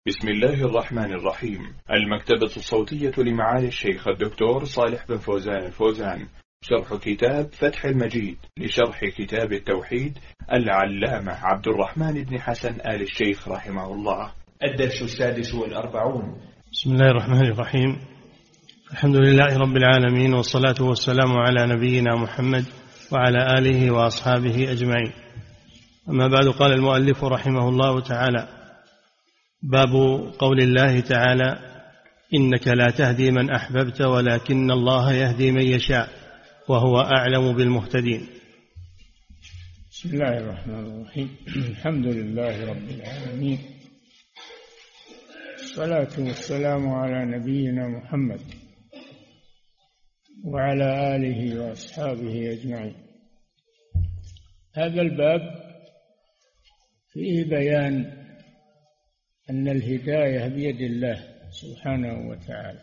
بسم الله الرحمن الرحيم. المكتبة الصوتية لمعالي الشيخ الدكتور صالح بن فوزان الفوزان، شرح كتاب فتح المجيد لشرح كتاب التوحيد العلامة عبد الرحمن بن حسن آل الشيخ رحمه الله. الدرس 46. بسم الله الرحمن الرحيم. الحمد لله رب العالمين، والصلاة والسلام على نبينا محمد وعلى آله وأصحابه أجمعين. أما بعد، قال المؤلف رحمه الله تعالى: باب قول الله تعالى: إنك لا تهدي من أحببت ولكن الله يهدي من يشاء وهو أعلم بالمهتدين. بسم الله الرحمن الرحيم. الحمد لله رب العالمين، الصلاة والسلام على نبينا محمد وعلى آله وأصحابه أجمعين. هذا الباب فيه بيان أن الهداية بيد الله سبحانه وتعالى،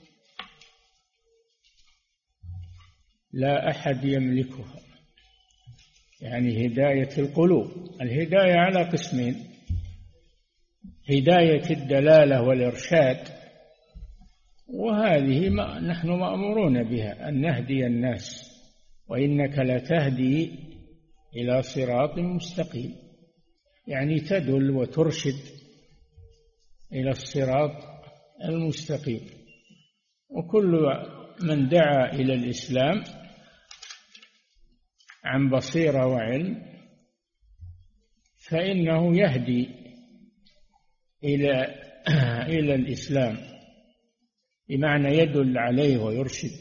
لا أحد يملكها. يعني هداية القلوب، الهداية على قسمين: هداية الدلالة والإرشاد، وهذه نحن مأمورون بها أن نهدي الناس، وإنك لتهدي إلى صراط مستقيم، يعني تدل وترشد إلى الصراط المستقيم. وكل من دعا إلى الإسلام عن بصيرة وعلم فإنه يهدي إلى الإسلام، بمعنى يدل عليه ويرشد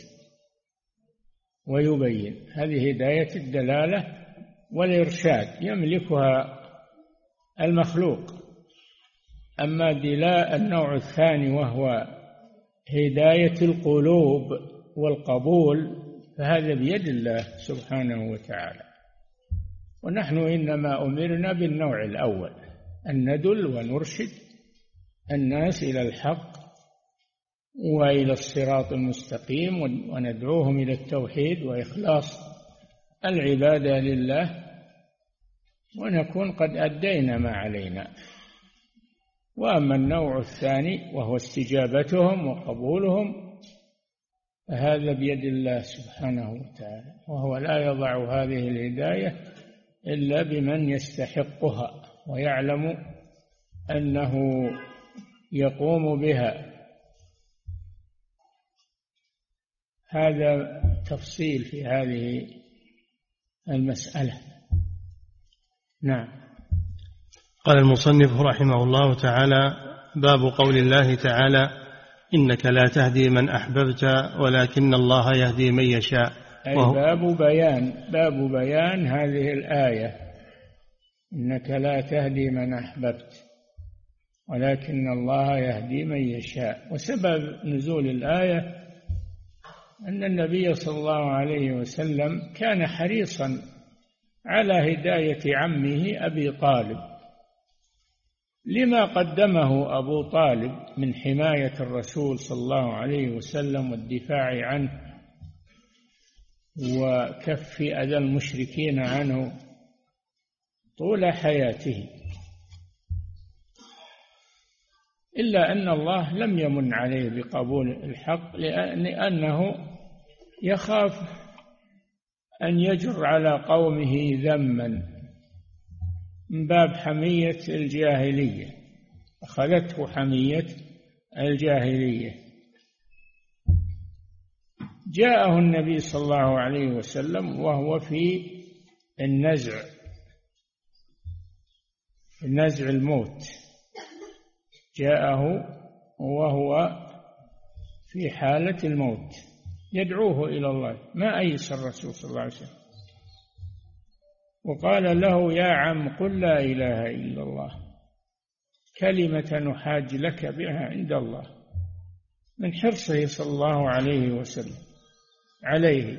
ويبين. هذه هداية الدلالة والإرشاد يملكها المخلوق. أما النوع الثاني وهو هداية القلوب والقبول فهذا بيد الله سبحانه وتعالى. ونحن إنما أمرنا بالنوع الأول، أن ندل ونرشد الناس إلى الحق وإلى الصراط المستقيم، وندعوهم إلى التوحيد وإخلاص العبادة لله، ونكون قد أدينا ما علينا. وأما النوع الثاني وهو استجابتهم وقبولهم فهذا بيد الله سبحانه وتعالى، وهو لا يضع هذه الهداية إلا بمن يستحقها ويعلم أنه يقوم بها. هذا تفصيل في هذه المسألة. نعم. قال المصنف رحمه الله تعالى: باب قول الله تعالى: إنك لا تهدي من أحببت ولكن الله يهدي من يشاء. أي باب بيان هذه الآية: إنك لا تهدي من أحببت ولكن الله يهدي من يشاء. وسبب نزول الآية أن النبي صلى الله عليه وسلم كان حريصا على هداية عمه أبي طالب، لما قدمه أبو طالب من حماية الرسول صلى الله عليه وسلم والدفاع عنه وكف أذى المشركين عنه طول حياته. إلا أن الله لم يمن عليه بقبول الحق، لأنه يخاف أن يجر على قومه ذما من باب حمية الجاهلية، أخذته حمية الجاهلية. جاءه النبي صلى الله عليه وسلم وهو في النزع الموت، جاءه وهو في حالة الموت يدعوه إلى الله، ما أيس الرسول صلى الله عليه وسلم، وقال له: يا عم قل لا إله إلا الله كلمة نحاج لك بها عند الله، من حرصه صلى الله عليه وسلم عليه.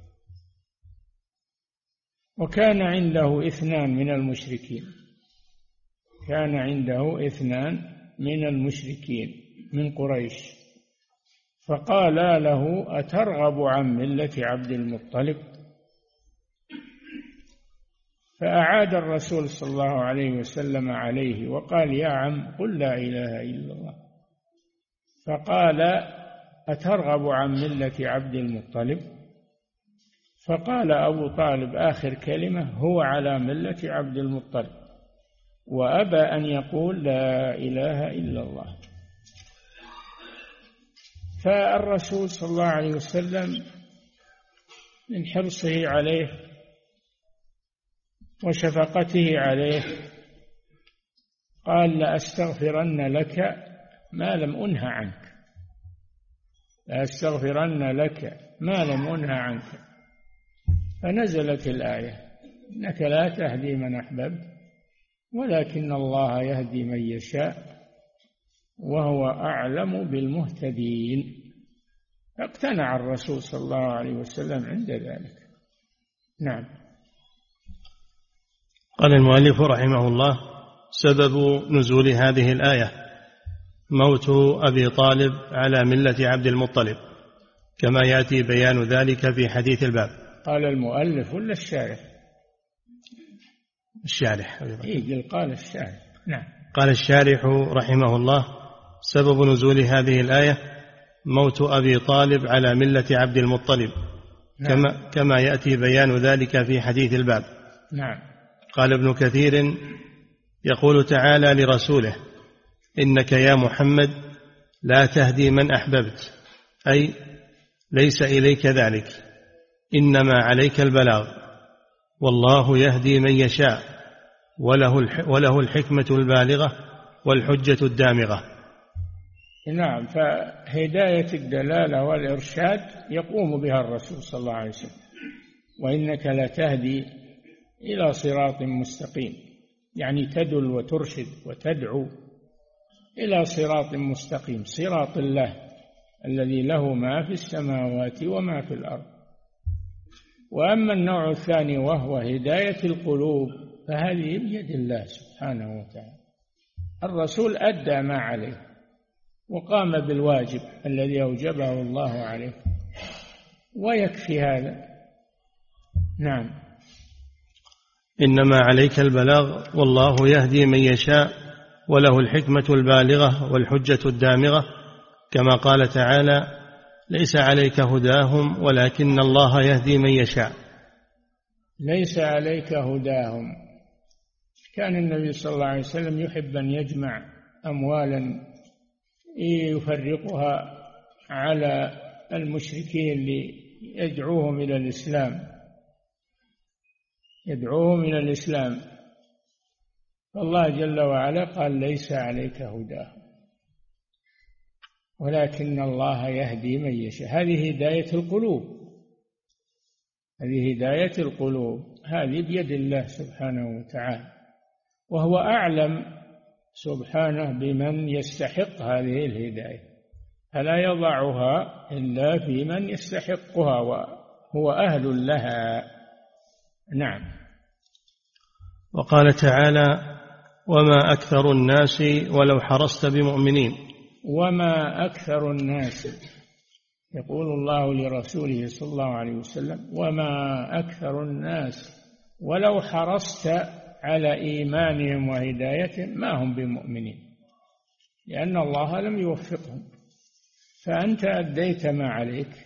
وكان عنده 2 من المشركين، كان عنده 2 من المشركين من قريش، فقال له: أترغب عن ملة عبد المطلب؟ فأعاد الرسول صلى الله عليه وسلم عليه وقال: يا عم قل لا إله إلا الله. فقال: أترغب عن ملة عبد المطلب؟ فقال أبو طالب آخر كلمة: هو على ملة عبد المطلب، وأبى أن يقول لا إله إلا الله. فالرسول صلى الله عليه وسلم من حرصه عليه وشفقته عليه قال: لأستغفرن لك ما لم أنه عنك، لأستغفرن لك ما لم أنه عنك. فنزلت الآية: إنك لا تهدي من أحببت ولكن الله يهدي من يشاء وهو أعلم بالمهتدين. فاقتنع الرسول صلى الله عليه وسلم عند ذلك. نعم. قال المؤلف رحمه الله: سبب نزول هذه الآية موت أبي طالب على ملة عبد المطلب، كما يأتي بيان ذلك في حديث الباب. قال المؤلف ولا الشارح؟ الشارح. قال الشارح. نعم. قال الشارح رحمه الله: سبب نزول هذه الآية موت أبي طالب على ملة عبد المطلب. نعم. كما يأتي بيان ذلك في حديث الباب. نعم. قال ابن كثير: يقول تعالى لرسوله: إنك يا محمد لا تهدي من أحببت، أي ليس إليك ذلك، إنما عليك البلاغ، والله يهدي من يشاء وله الحكمة البالغة والحجة الدامغة. نعم. فهداية الدلالة والإرشاد يقوم بها الرسول صلى الله عليه وسلم. وإنك لا تهدي إلى صراط مستقيم، يعني تدل وترشد وتدعو إلى صراط مستقيم، صراط الله الذي له ما في السماوات وما في الأرض. وأما النوع الثاني وهو هداية القلوب فهذه بيد الله سبحانه وتعالى. الرسول أدى ما عليه وقام بالواجب الذي أوجبه الله عليه، ويكفي هذا. نعم. إنما عليك البلاغ والله يهدي من يشاء وله الحكمة البالغة والحجة الدامغة، كما قال تعالى: ليس عليك هداهم ولكن الله يهدي من يشاء. ليس عليك هداهم. كان النبي صلى الله عليه وسلم يحب أن يجمع أموالا يفرقها على المشركين ليدعوهم إلى الإسلام، يدعوهم إلى الإسلام. فالله جل وعلا قال: ليس عليك هداهم ولكن الله يهدي من يشاء. هذه هداية القلوب، هذه هداية القلوب، هذه بيد الله سبحانه وتعالى، وهو أعلم سبحانه بمن يستحق هذه الهداية، فلا يضعها إلا في من يستحقها وهو أهل لها. نعم. وقال تعالى: وما أكثر الناس ولو حرصت بمؤمنين. وما أكثر الناس، يقول الله لرسوله صلى الله عليه وسلم: وما أكثر الناس ولو حرصت على إيمانهم وهدايتهم ما هم بمؤمنين، لأن الله لم يوفقهم، فأنت أديت ما عليك،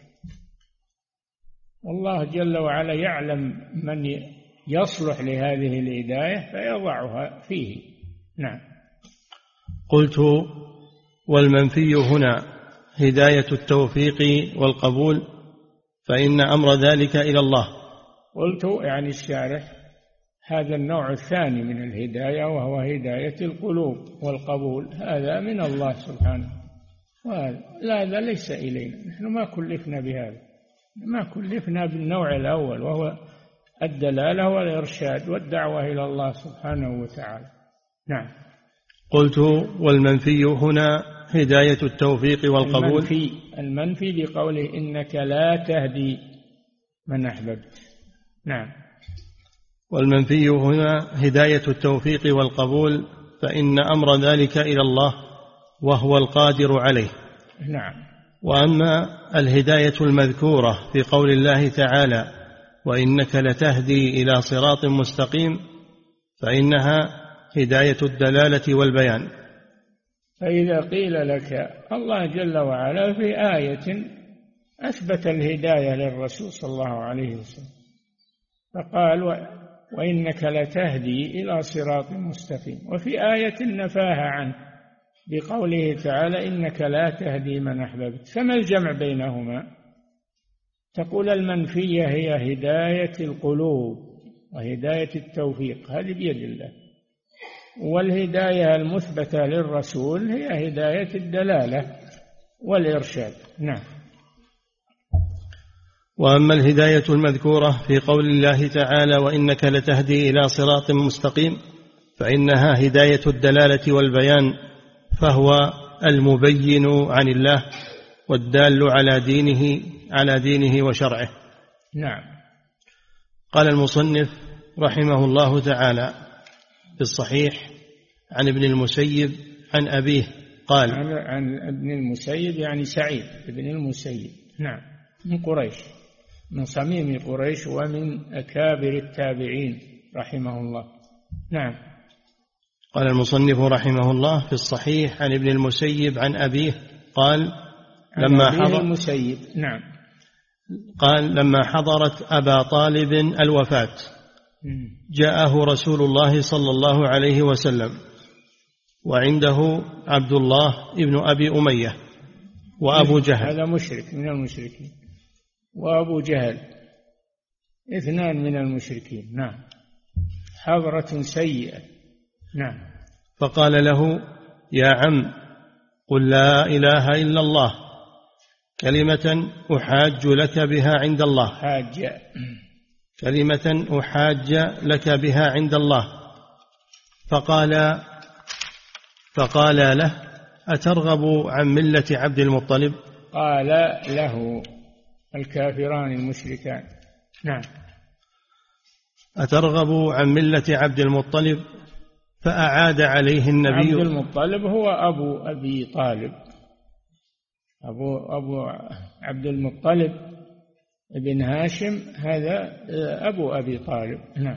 والله جل وعلا يعلم من يصلح لهذه الهداية فيضعها فيه. نعم. قلت: والمنفي هنا هداية التوفيق والقبول، فإن أمر ذلك إلى الله. قلت يعني الشارح: هذا النوع الثاني من الهداية وهو هداية القلوب والقبول، هذا من الله سبحانه، وهذا ليس إلينا، نحن ما كلفنا بهذا، ما كلفنا بالنوع الأول وهو الدلالة والإرشاد والدعوة إلى الله سبحانه وتعالى. نعم. قلت: والمنفي هنا هداية التوفيق والقبول. المنفي بقوله: إنك لا تهدي من أحببت. نعم. والمنفي هنا هداية التوفيق والقبول، فإن أمر ذلك إلى الله وهو القادر عليه. نعم. وأما الهداية المذكورة في قول الله تعالى: وإنك لتهدي إلى صراط مستقيم فإنها هداية الدلالة والبيان. فإذا قيل لك الله جل وعلا في آية أثبت الهداية للرسول صلى الله عليه وسلم فقال وإنك لتهدي إلى صراط مستقيم، وفي آية نفاها عنه بقوله تعالى إنك لا تهدي من أحببت، فما الجمع بينهما؟ تقول المنفية هي هداية القلوب وهداية التوفيق، هذه بيد الله، والهداية المثبتة للرسول هي هداية الدلالة والإرشاد. نعم. وأما الهداية المذكورة في قول الله تعالى وإنك لتهدي إلى صراط مستقيم فإنها هداية الدلالة والبيان، فهو المبين عن الله والدال على دينه وشرعه. نعم. قال المصنف رحمه الله تعالى في الصحيح عن ابن المسيب عن أبيه قال عن ابن المسيب يعني سعيد ابن المسيب، نعم، من قريش، من صميم قريش ومن أكابر التابعين رحمه الله. نعم. قال المصنف رحمه الله في الصحيح عن ابن المسيب عن أبيه قال لما حضر المسيب، نعم، قال لما حضرت أبا طالب الوفاة جاءه رسول الله صلى الله عليه وسلم وعنده عبد الله ابن أبي أمية وأبو جهل، هذا مشرك من المشركين، وأبو جهل، اثنان من المشركين. نعم. حضرة سيئة. نعم. فقال له يا عم قل لا إله إلا الله كلمة أحاج لك بها عند الله، كلمة أحاج لك بها عند الله. فقال له أترغب عن ملة عبد المطلب؟ قال له الكافران المشركان. نعم. أترغب عن ملة عبد المطلب؟ فأعاد عليه النبي. عبد المطلب هو أبو أبي طالب، أبو عبد المطلب ابن هاشم، هذا أبو أبي طالب. نعم.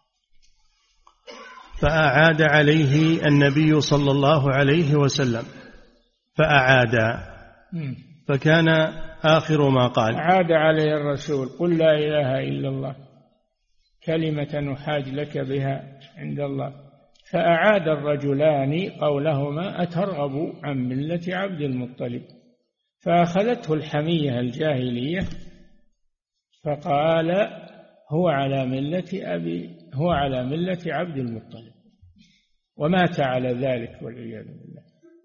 فأعاد عليه النبي صلى الله عليه وسلم فأعاد، فكان آخر ما قال أعاد عليه الرسول قل لا إله إلا الله كلمة أحاج لك بها عند الله، فأعاد الرجلان قولهما أترغب عن ملة عبد المطلب، فأخذته الحمية الجاهلية فقال هو على ملة عبد المطلب، ومات على ذلك والعياذ بالله.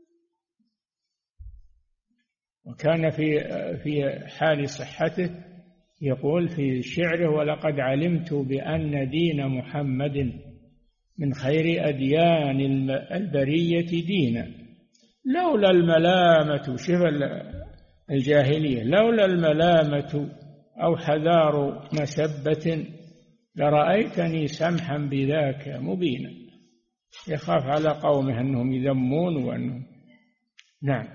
وكان في حال صحته يقول في شعره ولقد علمت بأن دين محمد من خير أديان البرية دينا لولا الملامة، شوف الجاهلية، لولا الملامة أو حذار مسبة لرأيتني سمحا بذاك مبينا، يخاف على قومه أنهم يذمون وأنهم. نعم.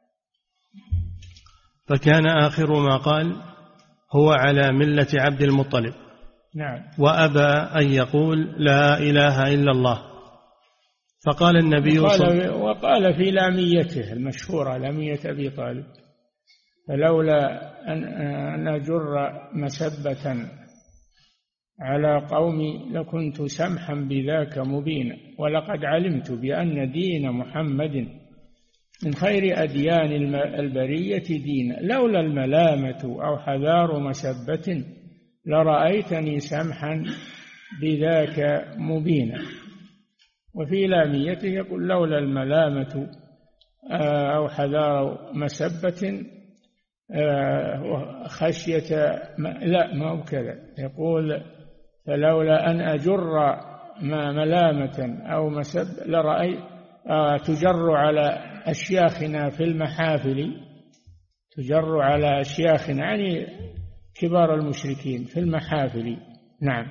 فكان آخر ما قال هو على ملة عبد المطلب. نعم. وأبى أن يقول لا إله إلا الله. فقال النبي وقال في لاميته المشهورة لامية أبي طالب فلولا أن أجر مسبة على قومي لكنت سمحا بذاك مبينا، ولقد علمت بأن دين محمد من خير أديان البرية دينا لولا الملامة أو حذار مسبة لرأيتني سمحا بذاك مبينا. وفي لاميته يقول لولا الملامة أو حذار مسبة خشية لا ما هو كذا، يقول فلولا أن أجر ملامة أو مسب لرأيت تجر على أشياخنا في المحافل، تجر على أشياخنا يعني كبار المشركين في المحافل. نعم.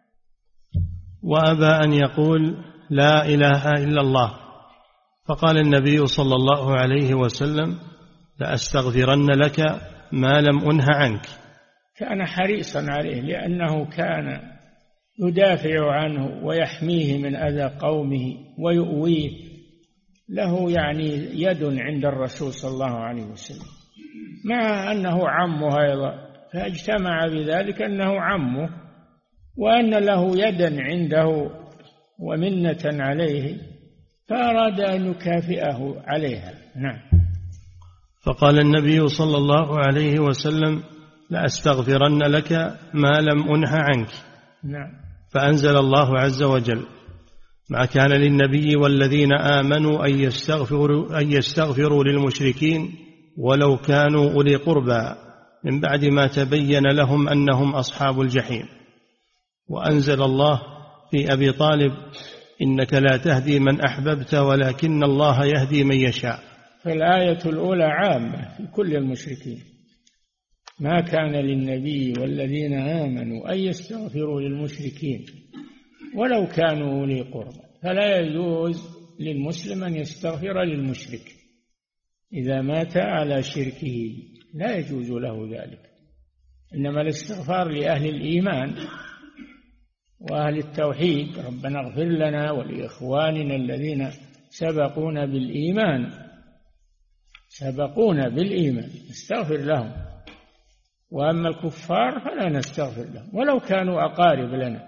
وأبى أن يقول لا إله إلا الله. فقال النبي صلى الله عليه وسلم لأستغفرن لك ما لم أنه عنك، كان حريصا عليه، لأنه كان يدافع عنه ويحميه من أذى قومه ويؤويه، له يعني يد عند الرسول صلى الله عليه وسلم، مع أنه عمه أيضا، فاجتمع بذلك أنه عمه وأن له يدا عنده ومنة عليه، فأراد أن يكافئه عليها. نعم. فقال النبي صلى الله عليه وسلم: لأستغفرن لك ما لم أنه عنك. نعم. فأنزل الله عز وجل: ما كان للنبي والذين آمنوا أن يستغفروا للمشركين ولو كانوا أولي قربى من بعد ما تبين لهم أنهم أصحاب الجحيم. وأنزل الله في أبي طالب: إنك لا تهدي من أحببت ولكن الله يهدي من يشاء. فالآية الأولى عامة في كل المشركين، ما كان للنبي والذين آمنوا أن يستغفروا للمشركين ولو كانوا أولي قربى، فلا يجوز للمسلم أن يستغفر للمشرك إذا مات على شركه، لا يجوز له ذلك، إنما الاستغفار لأهل الإيمان وأهل التوحيد: ربنا اغفر لنا ولإخواننا الذين سبقونا بالإيمان نستغفر لهم، وأما الكفار فلا نستغفر لهم ولو كانوا أقارب لنا،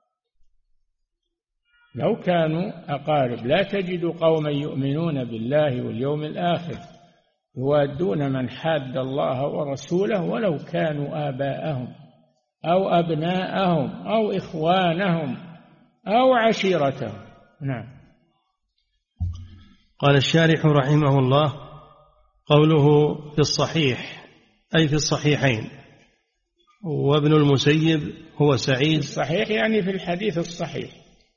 لو كانوا أقارب. لا تجد قوما يؤمنون بالله واليوم الآخر يوادون من حاد الله ورسوله ولو كانوا آباءهم أو أبناءهم أو إخوانهم أو عشيرتهم. نعم. قال الشارح رحمه الله: قوله في الصحيح أي في الصحيحين. وابن المسيب هو سعيد. الصحيح يعني في الحديث الصحيح،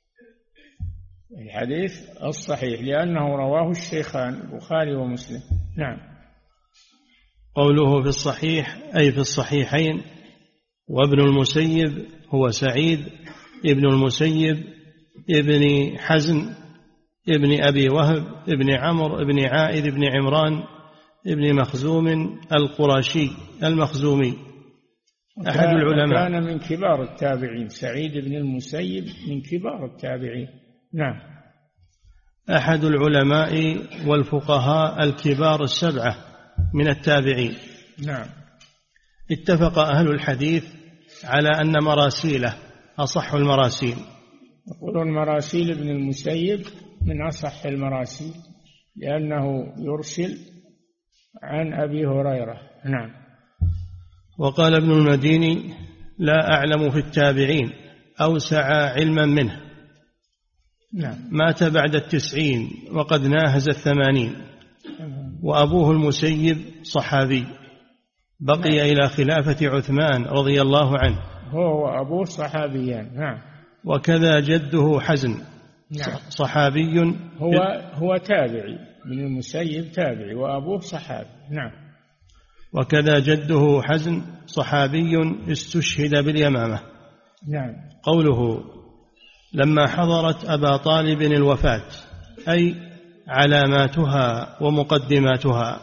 الحديث الصحيح، لأنه رواه الشيخان البخاري ومسلم. نعم. قوله في الصحيح أي في الصحيحين. وابن المسيب هو سعيد ابن المسيب ابن حزن ابن أبي وهب ابن عمرو ابن عائذ ابن عمران ابن مخزوم القرشي المخزومي، أحد العلماء. كان من كبار التابعين، سعيد بن المسيب من كبار التابعين. نعم. أحد العلماء والفقهاء الكبار السبعة من التابعين. نعم. اتفق أهل الحديث على أن مراسيله أصح المراسيل. يقولون مراسيل ابن المسيب من أصح المراسيل لأنه يرسل عن أبي هريرة. نعم. وقال ابن المديني: لا أعلم في التابعين أوسع علما منه. نعم. مات بعد 90 وقد ناهز 80. وأبوه المسيب صحابي بقي إلى خلافة عثمان رضي الله عنه، هو وأبوه صحابيان. نعم. وكذا جده حزن. نعم. صحابي. هو تابعي، من المسيب تابعي وأبوه صحابي. نعم. وكذا جده حزن صحابي استشهد باليمامة. نعم. قوله: لما حضرت أبا طالب الوفاة أي علاماتها ومقدماتها.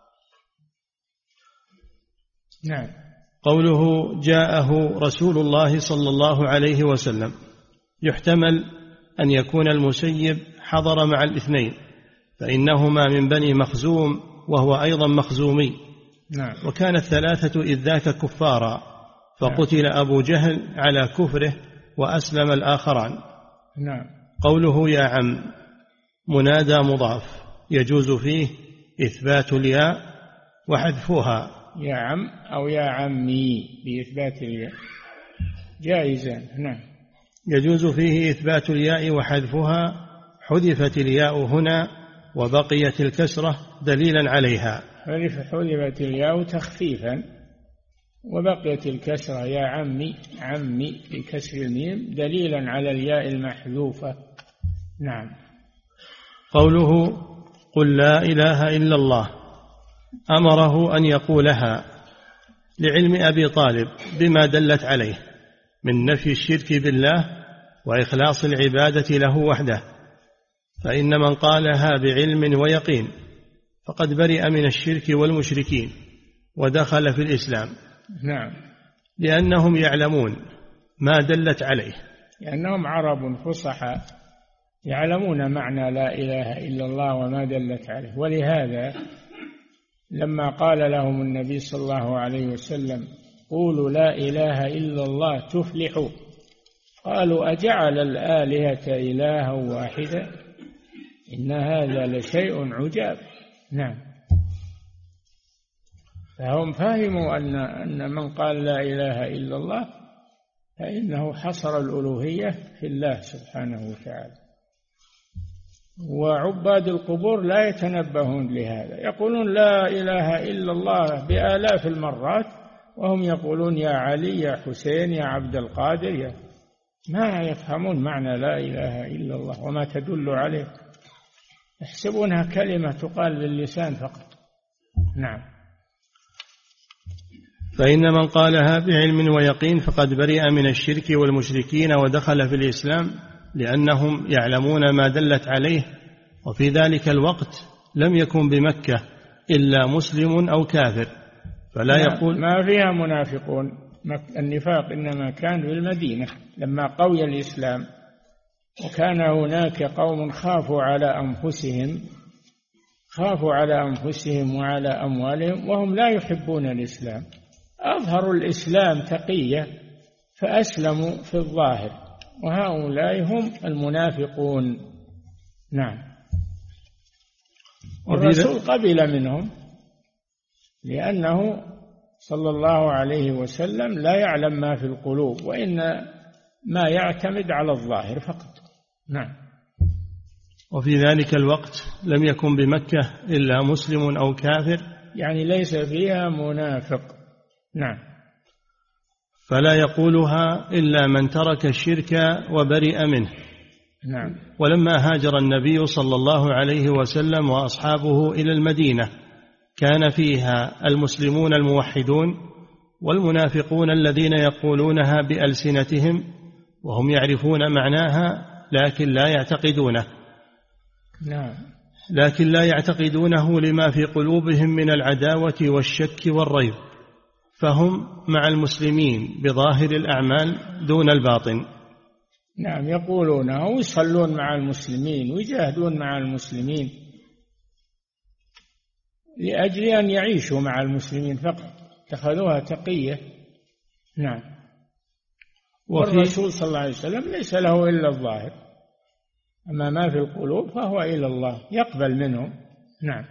نعم. قوله: جاءه رسول الله صلى الله عليه وسلم، يحتمل أن يكون المسيب حضر مع الاثنين، فإنهما من بني مخزوم وهو أيضا مخزومي. نعم. وكان الثلاثة إذ ذاك كفارا، فقتل أبو جهل على كفره وأسلم الآخران. نعم. قوله: يا عم منادى مضاف، يجوز فيه إثبات الياء وحذفها. يا عم أو يا عمي بإثبات الياء جائزا. نعم. يجوز فيه إثبات الياء وحذفها، حذفت الياء هنا وبقيت الكسرة دليلا عليها. حذفت الياء تخفيفا وبقيت الكسرة يا عمي، عمي بكسر الميم دليلا على الياء المحذوفة. نعم. قوله: قل لا إله إلا الله، أمره أن يقولها لعلم أبي طالب بما دلت عليه من نفي الشرك بالله وإخلاص العبادة له وحده، فإن من قالها بعلم ويقين فقد برئ من الشرك والمشركين ودخل في الإسلام. نعم. لأنهم يعلمون ما دلت عليه، لأنهم عرب فصحى يعلمون معنى لا إله إلا الله وما دلت عليه. ولهذا لما قال لهم النبي صلى الله عليه وسلم قولوا لا إله إلا الله تفلحوا، قالوا أجعل الآلهة إلها واحدا إن هذا لشيء عجاب. نعم، فهم فهموا أن من قال لا إله إلا الله فإنه حصر الألوهية في الله سبحانه وتعالى. وعباد القبور لا يتنبهون لهذا، يقولون لا إله إلا الله بآلاف المرات وهم يقولون يا علي يا حسين يا عبد القادر، ما يفهمون معنى لا إله إلا الله وما تدل عليه، يحسبونها كلمة تقال باللسان فقط. نعم. فإن من قالها بعلم ويقين فقد برئ من الشرك والمشركين ودخل في الإسلام، لأنهم يعلمون ما دلت عليه. وفي ذلك الوقت لم يكن بمكة إلا مسلم أو كافر، فلا يقول ما فيها منافقون. النفاق إنما كان في المدينة لما قوي الإسلام، وكان هناك قوم خافوا على أنفسهم وعلى أموالهم وهم لا يحبون الإسلام، أظهروا الإسلام تقية فأسلموا في الظاهر، وهؤلاء هم المنافقون. نعم. والرسول قبل منهم لأنه صلى الله عليه وسلم لا يعلم ما في القلوب، وإن ما يعتمد على الظاهر فقط. نعم. وفي ذلك الوقت لم يكن بمكة إلا مسلم أو كافر، يعني ليس فيها منافق. نعم. فلا يقولها إلا من ترك الشرك وبرئ منه. نعم. ولما هاجر النبي صلى الله عليه وسلم وأصحابه إلى المدينة كان فيها المسلمون الموحدون والمنافقون الذين يقولونها بألسنتهم وهم يعرفون معناها لكن لا يعتقدونه لما في قلوبهم من العداوة والشك والريب، فهم مع المسلمين بظاهر الأعمال دون الباطن. نعم، يقولونه ويصلون مع المسلمين ويجاهدون مع المسلمين لأجل أن يعيشوا مع المسلمين فقط، اتخذوها تقية. نعم. والرسول صلى الله عليه وسلم ليس له إلا الظاهر، أما ما في القلوب فهو إلى الله يقبل منهم. نعم.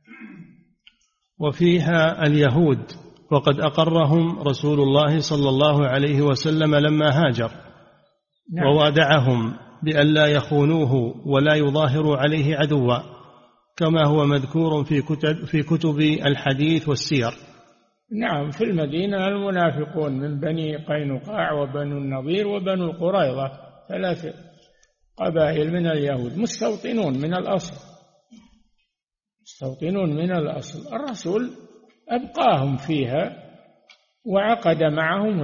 وفيها اليهود، وقد أقرهم رسول الله صلى الله عليه وسلم لما هاجر. نعم. ووادعهم بأن لا يخونوه ولا يظاهروا عليه عدوا، كما هو مذكور في كتب الحديث والسير. نعم. في المدينة المنافقون من بني قينقاع وبنو النضير وبنو القريظة، 3 قبائل من اليهود مستوطنون من الأصل. الرسول أبقاهم فيها وعقد معهم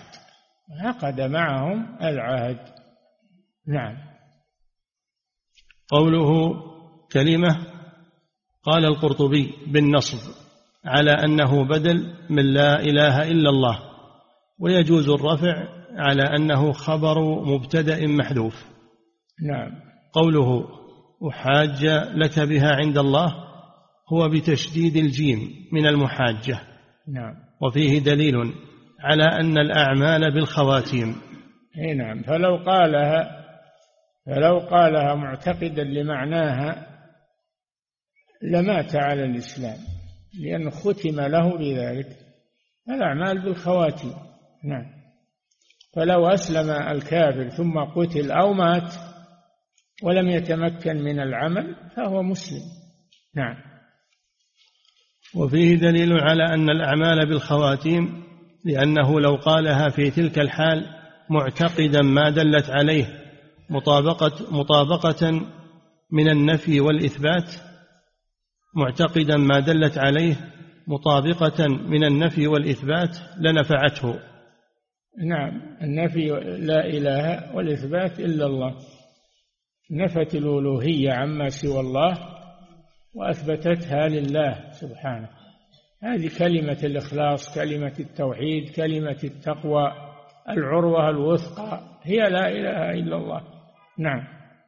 العهد. نعم. قوله كلمة، قال القرطبي بالنصب على أنه بدل من لا إله إلا الله، ويجوز الرفع على أنه خبر مبتدأ محذوف. نعم. قوله أحاج لك بها عند الله هو بتشديد الجيم من المحاجة. نعم. وفيه دليل على أن الأعمال بالخواتيم. نعم. فلو قالها معتقدا لمعناها لمات على الإسلام، لأنه ختم له بذلك. الأعمال بالخواتيم. نعم. فلو أسلم الكافر ثم قتل أو مات ولم يتمكن من العمل فهو مسلم. نعم. وفيه دليل على أن الأعمال بالخواتيم، لأنه لو قالها في تلك الحال معتقدا ما دلت عليه مطابقة من النفي والإثبات، معتقدا ما دلت عليه مطابقة من النفي والإثبات لنفعته. نعم. النفي لا إله والإثبات إلا الله، نفت الألوهية عما سوى الله وأثبتتها لله سبحانه. هذه كلمة الإخلاص، كلمة التوحيد، كلمة التقوى، العروة الوثقى هي لا إله إلا الله. نعم.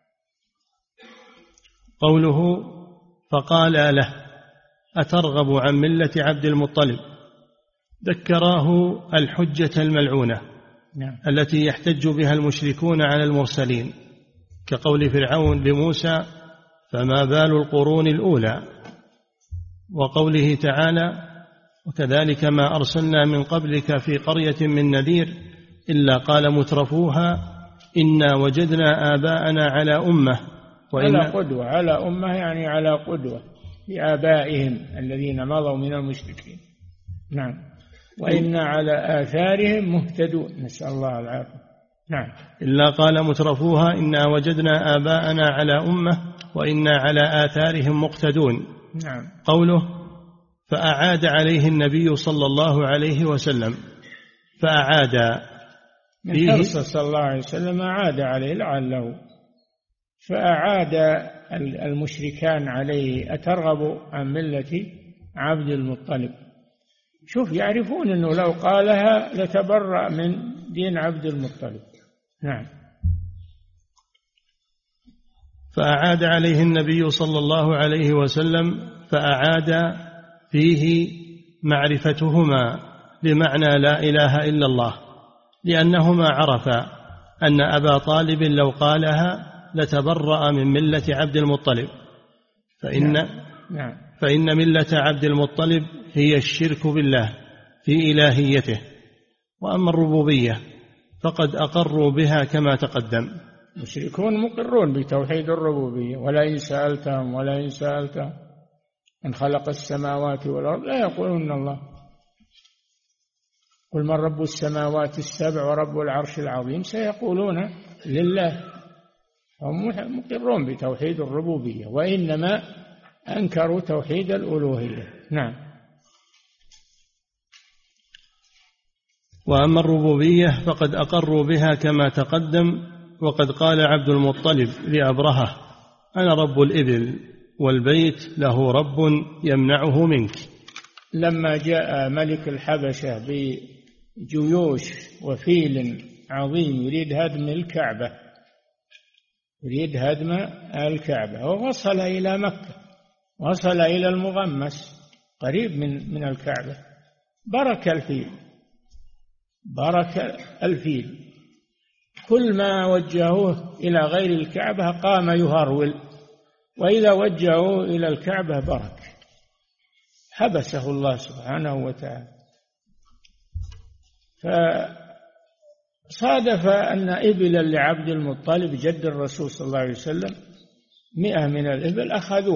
قوله فقال له أترغب عن ملة عبد المطلب، ذكراه الحجة الملعونة نعم. التي يحتج بها المشركون على المرسلين، كقول فرعون لموسى فما بال القرون الأولى، وقوله تعالى وكذلك ما أرسلنا من قبلك في قرية من نذير إلا قال مترفوها إنا وجدنا آباءنا على أمة على قدوة، على أمة يعني على قدوة بآبائهم الذين مضوا من المشركين. نعم. وإنا على آثارهم مهتدون، نسأل الله العافية. نعم. إلا قال مترفوها إنا وجدنا آباءنا على أمة وإنا على آثارهم مقتدون. نعم. قوله فأعاد عليه النبي صلى الله عليه وسلم، فأعاد من حرصه صلى الله عليه وسلم أعاد عليه لعله، فأعاد المشركان عليه أترغب عن ملة عبد المطلب. شوف يعرفون أنه لو قالها لتبرأ من دين عبد المطلب. نعم. فأعاد عليه النبي صلى الله عليه وسلم، فأعاد فيه معرفتهما بمعنى لا إله إلا الله، لأنهما عرفا أن أبا طالب لو قالها لتبرأ من ملة عبد المطلب، فإن ملة عبد المطلب هي الشرك بالله في إلهيته، وأما الربوبية فقد أقروا بها كما تقدم. المشركون مقرون بتوحيد الربوبية، ولئن سألتهم من خلق السماوات والأرض لا يقولون الله، قل من رب السماوات السبع ورب العرش العظيم سيقولون لله. هم مقرون بتوحيد الربوبية، وإنما أنكروا توحيد الألوهية. نعم. وأما الربوبية فقد أقروا بها كما تقدم، وقد قال عبد المطلب لأبرهة أنا رب الإبل والبيت له رب يمنعه منك. لما جاء ملك الحبشة بجيوش وفيل عظيم يريد هدم الكعبة ووصل إلى مكة، وصل إلى المغمس قريب من الكعبة، برك الفيل كل ما وجهوه إلى غير الكعبة قام يهرول، وإذا وجهوه إلى الكعبة برك، حبسه الله سبحانه وتعالى. فصادف أن إبلا لعبد المطلب جد الرسول صلى الله عليه وسلم 100 من الإبل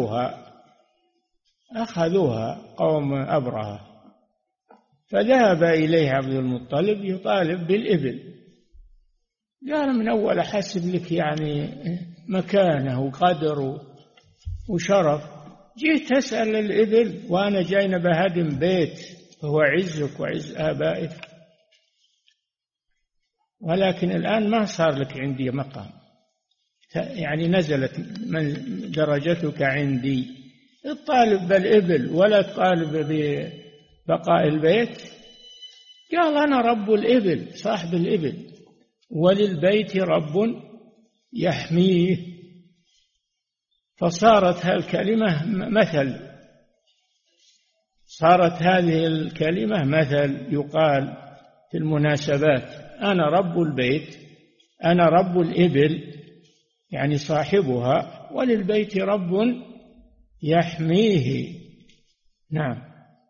أخذوها قوم أبرهة، فذهب إليه عبد المطلب يطالب بالإبل. قال من أول أحسب لك يعني مكانه وقدر وشرف، جيت أسأل الإبل وأنا جاي بهدم بيت وهو عزك وعز آبائك، ولكن الآن ما صار لك عندي مقام، يعني نزلت من درجتك عندي، الطالب بالإبل ولا تطالب ببقاء البيت. قال أنا رب الإبل صاحب الإبل، وللبيت رب يحميه. فصارت هالكلمة مثل، صارت هذه الكلمة مثل يقال في المناسبات، أنا رب البيت، أنا رب الإبل يعني صاحبها، وللبيت رب يحميه. نعم.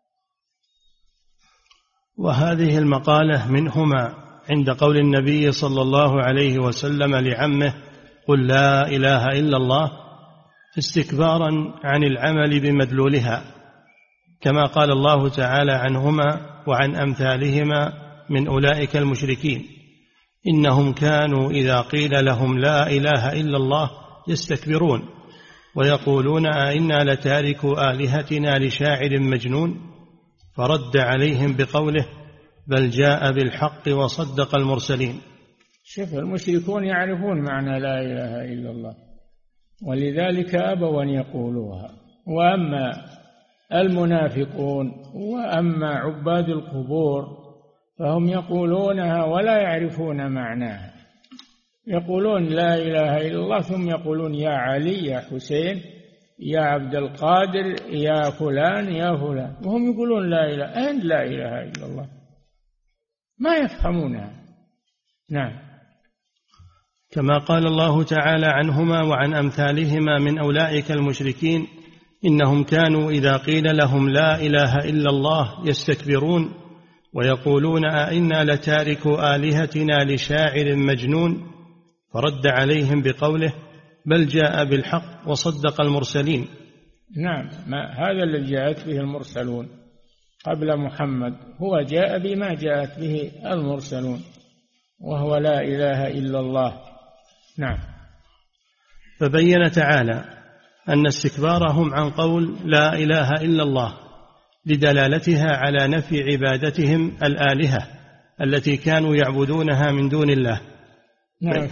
وهذه المقالة منهما عند قول النبي صلى الله عليه وسلم لعمه قل لا إله إلا الله، استكبارا عن العمل بمدلولها، كما قال الله تعالى عنهما وعن أمثالهما من أولئك المشركين إنهم كانوا إذا قيل لهم لا إله إلا الله يستكبرون ويقولون أئنا لتاركوا آلهتنا لشاعر مجنون، فرد عليهم بقوله بل جاء بالحق وصدق المرسلين. شوف المشركون يعرفون معنى لا إله إلا الله، ولذلك أبوا أن يقولوها. وأما المنافقون. وأما عباد القبور فهم يقولونها ولا يعرفون معناها، يقولون لا إله إلا الله ثم يقولون يا علي يا حسين يا عبد القادر يا فلان يا فلان، وهم يقولون لا إله، أين لا إله إلا الله؟ ما يفهمونها. نعم. كما قال الله تعالى عنهما وعن أمثالهما من أولئك المشركين إنهم كانوا إذا قيل لهم لا إله إلا الله يستكبرون ويقولون أئنا لتاركو آلهتنا لشاعر مجنون، فرد عليهم بقوله بل جاء بالحق وصدق المرسلين. نعم، هذا الذي جاءت به المرسلون قبل محمد، هو جاء بما جاءت به المرسلون وهو لا إله إلا الله. نعم. فبين تعالى أن استكبارهم عن قول لا إله إلا الله لدلالتها على نفي عبادتهم الآلهة التي كانوا يعبدونها من دون الله. نعم.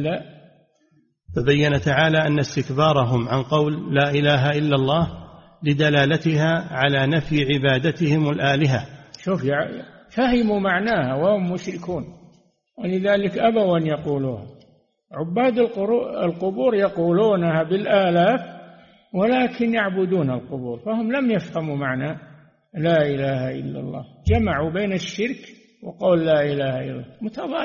فبين تعالى أن استكبارهم عن قول لا إله إلا الله لدلالتها على نفي عبادتهم الآلهة. شوف، فهموا معناها وهم مشركون، ولذلك أبوا أن يقولوها. عباد القبور يقولونها بالآلاف ولكن يعبدون القبور، فهم لم يفهموا معنى لا إله إلا الله، جمعوا بين الشرك وقول لا إله إلا الله،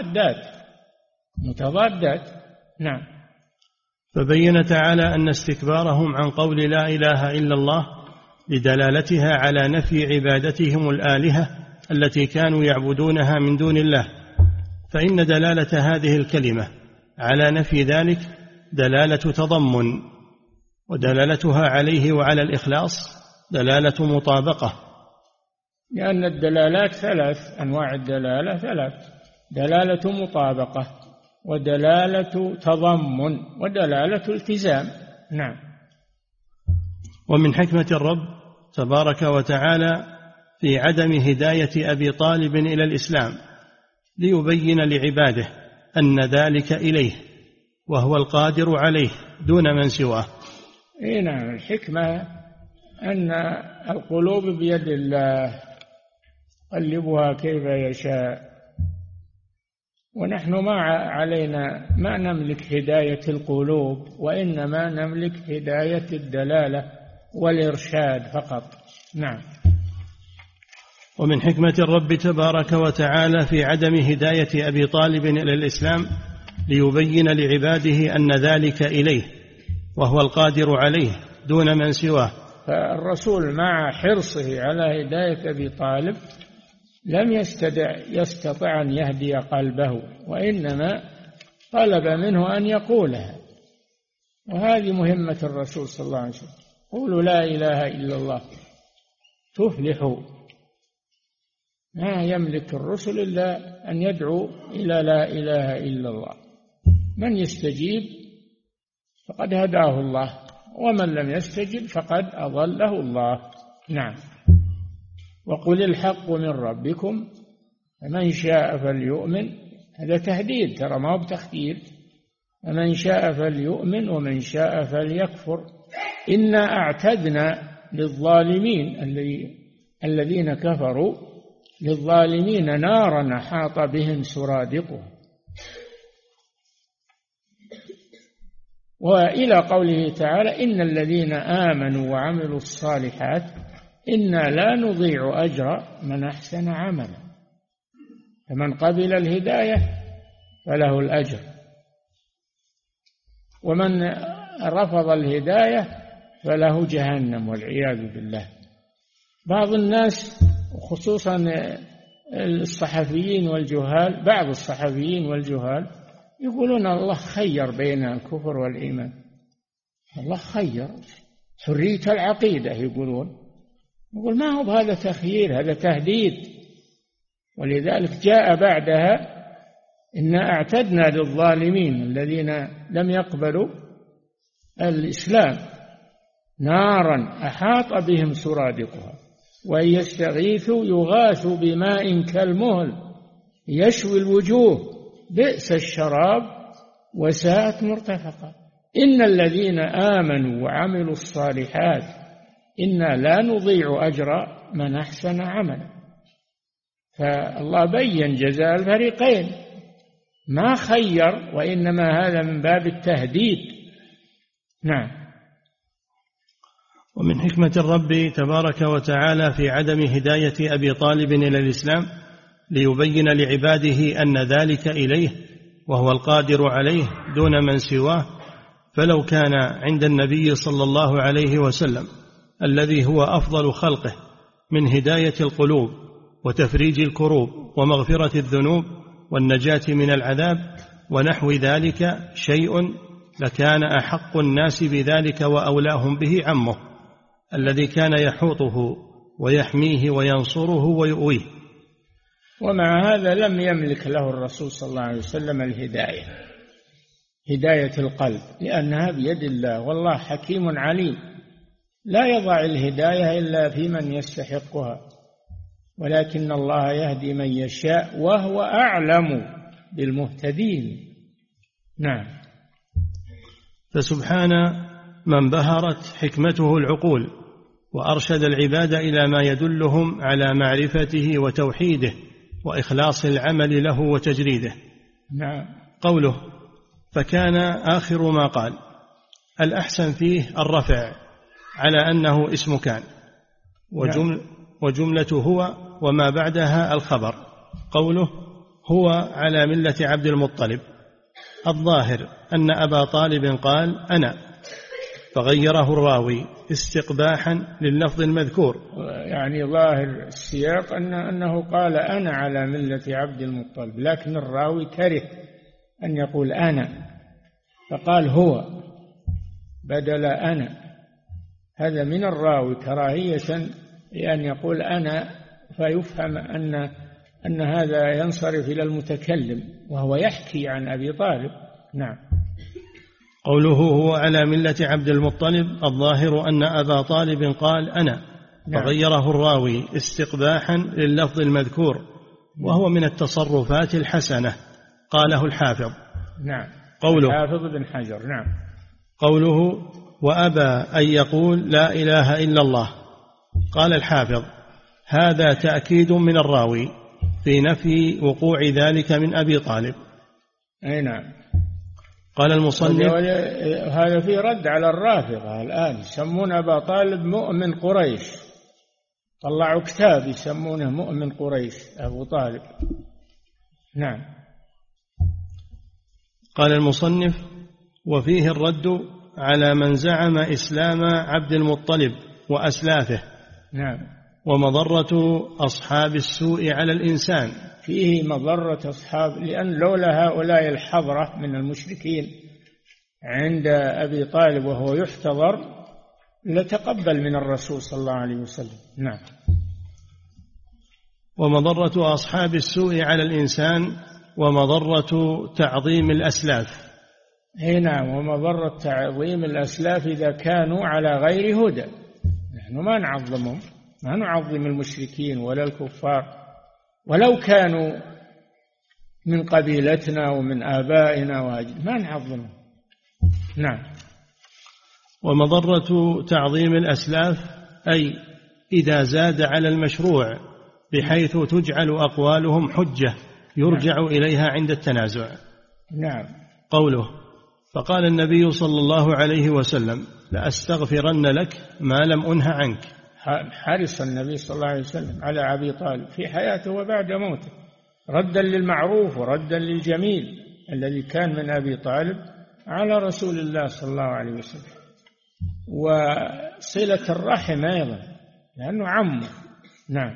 متضادات. نعم. فبين تعالى أن استكبارهم عن قول لا إله إلا الله لدلالتها على نفي عبادتهم الآلهة التي كانوا يعبدونها من دون الله، فإن دلالة هذه الكلمة على نفي ذلك دلالة تضمن، ودلالتها عليه وعلى الإخلاص دلالة مطابقة. لأن الدلالات ثلاث، أنواع الدلالة ثلاث: دلالة مطابقة ودلالة تضمن ودلالة التزام. نعم. ومن حكمة الرب تبارك وتعالى في عدم هداية أبي طالب إلى الإسلام ليبين لعباده أن ذلك إليه وهو القادر عليه دون من سواه. نعم. الحكمة أن القلوب بيد الله يقلبها كيف يشاء، ونحن ما نملك هداية القلوب، وإنما نملك هداية الدلالة والإرشاد فقط. نعم. ومن حكمة الرب تبارك وتعالى في عدم هداية أبي طالب إلى الإسلام ليبين لعباده أن ذلك إليه وهو القادر عليه دون من سواه. فالرسول مع حرصه على هداية أبي طالب لم يستطع أن يهدي قلبه، وإنما طلب منه أن يقولها، وهذه مهمة الرسول صلى الله عليه وسلم: قولوا لا إله إلا الله تفلحوا. ما يملك الرسل إلا أن يدعو إلى لا إله إلا الله، من يستجيب فقد هداه الله، ومن لم يستجب فقد أضله الله. نعم. وقل الحق من ربكم فمن شاء فليؤمن، هذا تهديد ترى، ما هو بتخيير. فمن شاء فليؤمن ومن شاء فليكفر إنا أعتدنا للظالمين الذين كفروا للظالمين نارا أحاط بهم سرادقها. وإلى قوله تعالى: إن الذين آمنوا وعملوا الصالحات إنا لا نضيع أجر من أحسن عملا. فمن قبل الهداية فله الأجر، ومن رفض الهداية فله جهنم والعياذ بالله. بعض الناس خصوصا الصحفيين والجهال، بعض الصحفيين والجهال يقولون الله خير بين الكفر والإيمان. الله خير حرية العقيدة، يقول ما هو بهذا تخيير، هذا تهديد. ولذلك جاء بعدها: إنا أعتدنا للظالمين الذين لم يقبلوا الإسلام نارا أحاط بهم سرادقها وإن يستغيثوا يغاثوا بماء كالمهل يشوي الوجوه بئس الشراب وساءت مرتفقا. إن الذين آمنوا وعملوا الصالحات إنا لا نضيع أجر من أحسن عملا. فالله بين جزاء الفريقين، ما خير، وإنما هذا من باب التهديد. نعم. ومن حكمة الرب تبارك وتعالى في عدم هداية أبي طالب إلى الإسلام ليبين لعباده أن ذلك إليه وهو القادر عليه دون من سواه، فلو كان عند النبي صلى الله عليه وسلم الذي هو أفضل خلقه من هداية القلوب وتفريج الكروب ومغفرة الذنوب والنجاة من العذاب ونحو ذلك شيء لكان أحق الناس بذلك وأولاهم به عمه الذي كان يحوطه ويحميه وينصره ويؤويه. ومع هذا لم يملك له الرسول صلى الله عليه وسلم الهداية، هداية القلب، لأنها بيد الله، والله حكيم عليم لا يضع الهداية إلا في من يستحقها، ولكن الله يهدي من يشاء وهو أعلم بالمهتدين. نعم. فسبحان من بهرت حكمته العقول وأرشد العباد إلى ما يدلهم على معرفته وتوحيده وإخلاص العمل له وتجريده. نعم. قوله فكان آخر ما قال، الأحسن فيه الرفع على أنه اسم كان، وجملة هو وما بعدها الخبر. قوله هو على ملة عبد المطلب، الظاهر أن أبا طالب قال أنا، فغيره الراوي استقباحا لللفظ المذكور. يعني ظاهر السياق أنه قال أنا على ملة عبد المطلب، لكن الراوي كره أن يقول أنا فقال هو بدل أنا. هذا من الراوي كراهية لأن يقول أنا، فيفهم أن هذا ينصرف إلى المتكلم وهو يحكي عن أبي طالب. نعم. قوله هو على ملة عبد المطلب، الظاهر أن أبا طالب قال أنا، فغيره الراوي استقباحا لللفظ المذكور، وهو من التصرفات الحسنة قاله الحافظ. نعم. قوله الحافظ بن حجر. نعم. قوله وأبى أن يقول لا إله إلا الله، قال الحافظ هذا تأكيد من الراوي في نفي وقوع ذلك من أبي طالب. أي نعم. قال المصنف هذا في رد على الرافضة الآن يسمون أبا طالب مؤمن قريش، طلعوا كتاب يسمونه مؤمن قريش أبو طالب. نعم. قال المصنف وفيه الرد على من زعم إسلام عبد المطلب وأسلافه. نعم. ومضرة أصحاب السوء على الإنسان، فيه مضرة أصحاب، لأن لولا هؤلاء الحضرة من المشركين عند أبي طالب وهو يحتضر لتقبل من الرسول صلى الله عليه وسلم. نعم. ومضرة أصحاب السوء على الإنسان ومضرة تعظيم الأسلاف. نعم. ومضرة تعظيم الأسلاف إذا كانوا على غير هدى. نحن ما نعظمهم، ما نعظم المشركين ولا الكفار، ولو كانوا من قبيلتنا ومن آبائنا ما نعظمهم. نعم. ومضرة تعظيم الأسلاف أي إذا زاد على المشروع بحيث تجعل أقوالهم حجة يرجع إليها عند التنازع. نعم. قوله فقال النبي صلى الله عليه وسلم لأستغفرن لك ما لم أنه عنك. حرص النبي صلى الله عليه وسلم على أبي طالب في حياته وبعد موته، ردا للمعروف وردا للجميل الذي كان من أبي طالب على رسول الله صلى الله عليه وسلم، وصلة الرحم أيضا لأنه عمه. نعم.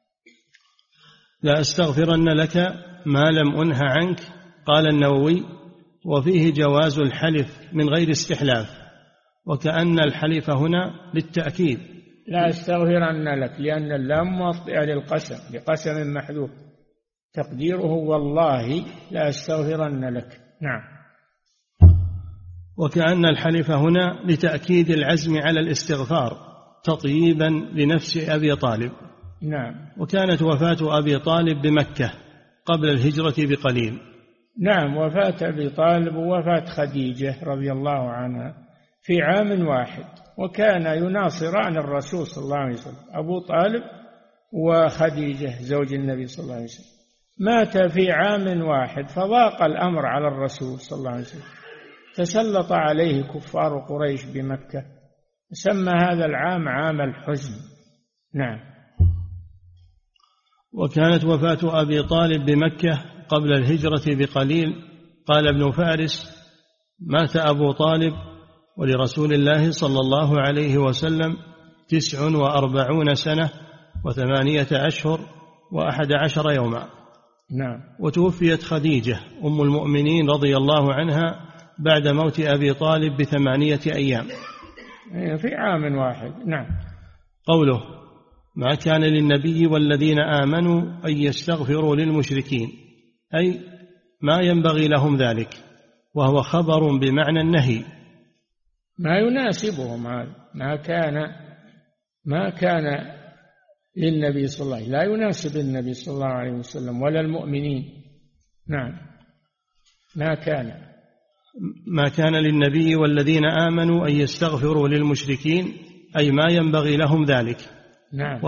لا أستغفرن لك ما لم أنه عنك. قال النووي وفيه جواز الحلف من غير استحلاف، وكأن الحلف هنا للتأكيد. لا أستغفرن لك لأن اللام موطئة للقسم، لقسم محذوف تقديره والله لا أستغفرن لك. نعم. وكأن الحلف هنا لتأكيد العزم على الاستغفار تطييبا لنفس أبي طالب. نعم. وكانت وفاة أبي طالب بمكة قبل الهجرة بقليل. نعم. وفاة أبي طالب ووفاة خديجة رضي الله عنها في عام واحد، وكان يناصران الرسول صلى الله عليه وسلم، أبو طالب وخديجة زوج النبي صلى الله عليه وسلم، مات في عام واحد، فضاق الأمر على الرسول صلى الله عليه وسلم، تسلط عليه كفار قريش بمكة، سمى هذا العام عام الحزن. نعم. وكانت وفاة أبي طالب بمكة قبل الهجرة بقليل. قال ابن فارس: مات أبو طالب ولرسول الله صلى الله عليه وسلم 49 سنة و8 أشهر و11 يوما. نعم. وتوفيت خديجة أم المؤمنين رضي الله عنها بعد موت أبي طالب ب8 أيام، في عام واحد. نعم. قوله: ما كان للنبي والذين آمنوا أن يستغفروا للمشركين، أي ما ينبغي لهم ذلك، وهو خبر بمعنى النهي، ما يناسبهم هذا، ما كان للنبي صلى الله عليه وسلم، لا يناسب النبي صلى الله عليه وسلم ولا المؤمنين. نعم. ما كان للنبي والذين آمنوا أن يستغفروا للمشركين، أي ما ينبغي لهم ذلك. نعم.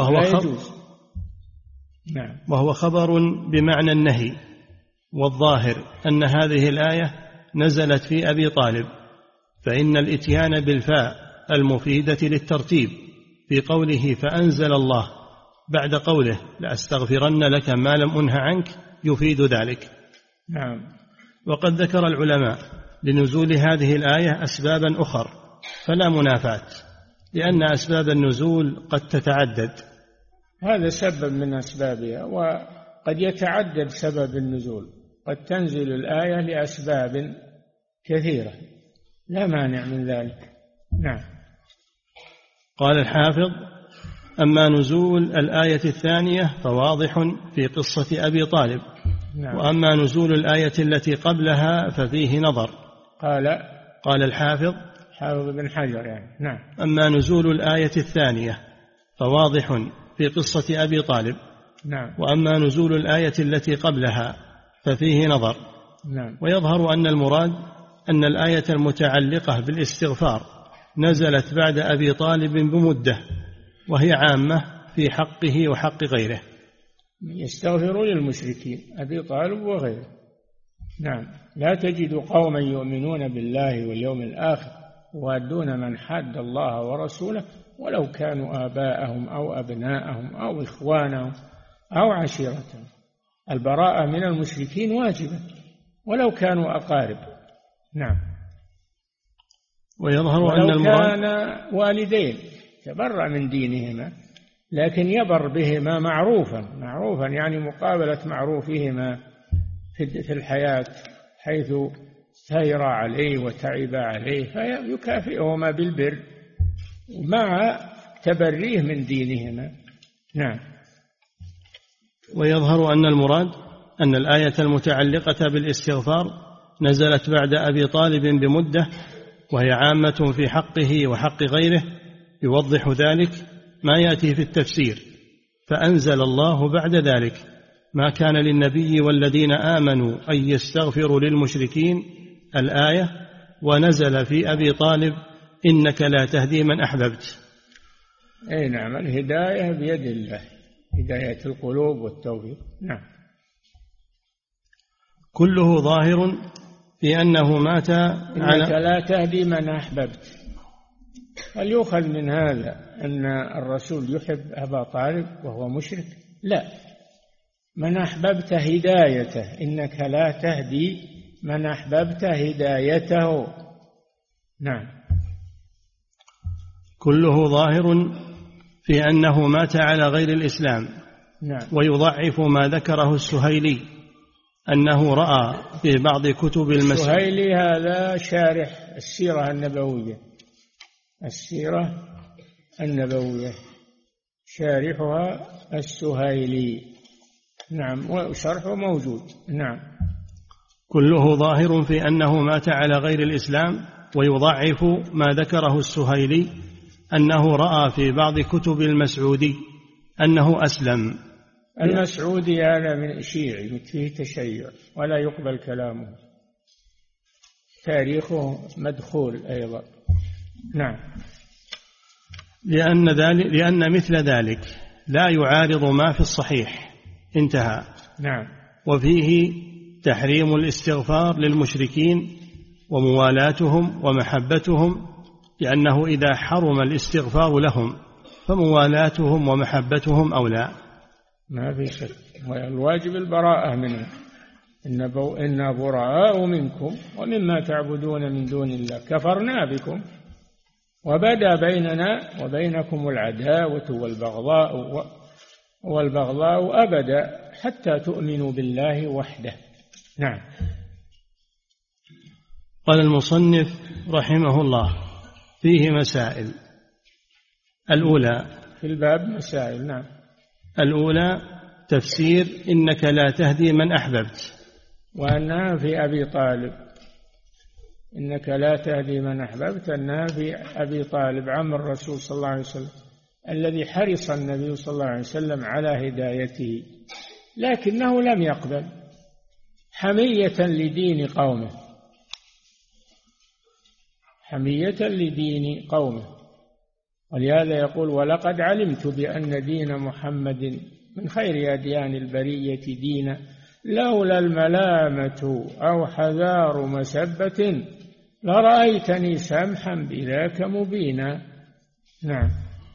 وهو خبر بمعنى النهي. والظاهر أن هذه الآية نزلت في أبي طالب، فإن الإتيان بالفاء المفيدة للترتيب في قوله فأنزل الله بعد قوله لأستغفرن لك ما لم أنه عنك يفيد ذلك. نعم. وقد ذكر العلماء لنزول هذه الآية أسبابا أخر فلا منافاة، لأن أسباب النزول قد تتعدد. هذا سبب من أسبابها، وقد يتعدد سبب النزول، قد تنزل الآية لأسباب كثيرة، لا مانع من ذلك. نعم. قال الحافظ: أما نزول الآية الثانية فواضح في قصة أبي طالب. نعم. وأما نزول الآية التي قبلها ففيه نظر. قال الحافظ بن حجر يعني. نعم. أما نزول الآية الثانية فواضح في قصة أبي طالب. نعم. وأما نزول الآية التي قبلها ففيه نظر. نعم. ويظهر أن المراد أن الآية المتعلقة بالاستغفار نزلت بعد أبي طالب بمدة، وهي عامة في حقه وحق غيره. يستغفروا للمشركين أبي طالب وغيره. نعم. لا تجد قوما يؤمنون بالله واليوم الآخر يوادون من حاد الله ورسوله ولو كانوا آباءهم أو أبناءهم أو إخوانهم أو عشيرتهم. البراءة من المشركين واجبة ولو كانوا أقارب. نعم. ويظهر أن المراد كان والدين تبرأ من دينهما، لكن يبر بهما معروفا يعني مقابلة معروفهما في الحياة، حيث سير عليه وتعب عليه فيكافئهما بالبر مع تبريه من دينهما. نعم. ويظهر أن المراد أن الآية المتعلقة بالاستغفار نزلت بعد أبي طالب بمدة، وهي عامة في حقه وحق غيره. يوضح ذلك ما يأتي في التفسير: فأنزل الله بعد ذلك ما كان للنبي والذين آمنوا أن يستغفروا للمشركين الآية، ونزل في أبي طالب إنك لا تهدي من أحببت. أي نعم. الهداية بيد الله، هداية القلوب والتوفيق. نعم. كله ظاهر في أنه مات إنك لا تهدي من أحببت. هل يؤخذ من هذا أن الرسول يحب أبا طالب وهو مشرك؟ لا، من أحببت هدايته، إنك لا تهدي من أحببت هدايته. نعم. كله ظاهر في أنه مات على غير الإسلام. نعم. ويضعف ما ذكره السهيلي أنه رأى في بعض كتب المسجد. السهيلي هذا شارح السيرة النبوية شارحها السهيلي. نعم. وشرحه موجود. نعم. كله ظاهر في أنه مات على غير الإسلام. ويضعف ما ذكره السهيلي أنه رأى في بعض كتب المسعودي أنه أسلم. المسعودي هذا من شيعي فيه تشيع ولا يقبل كلامه، تاريخه مدخول أيضا. نعم. لأن مثل ذلك لا يعارض ما في الصحيح. انتهى. نعم. وفيه تحريم الاستغفار للمشركين وموالاتهم ومحبتهم، لأنه إذا حرم الاستغفار لهم فموالاتهم ومحبتهم أولى. ما في شك، والواجب البراءة منه. إنا براء منكم ومما تعبدون من دون الله كفرنا بكم وبدا بيننا وبينكم العداوة والبغضاء أبدا حتى تؤمنوا بالله وحده. نعم. قال المصنف رحمه الله: فيه مسائل. الأولى في الباب مسائل. نعم. الأولى تفسير إنك لا تهدي من أحببت، وأنها في أبي طالب. إنك لا تهدي من أحببت أنها في أبي طالب عم الرسول صلى الله عليه وسلم، الذي حرص النبي صلى الله عليه وسلم على هدايته، لكنه لم يقبل حمية لدين قومه، حمية لدين قومه. ولهذا يقول: ولقد علمت بأن دين محمد من خير أديان البرية دينا، لولا الملامة أو حذار مسبة لرأيتني سمحا بذاك مبينا. نعم.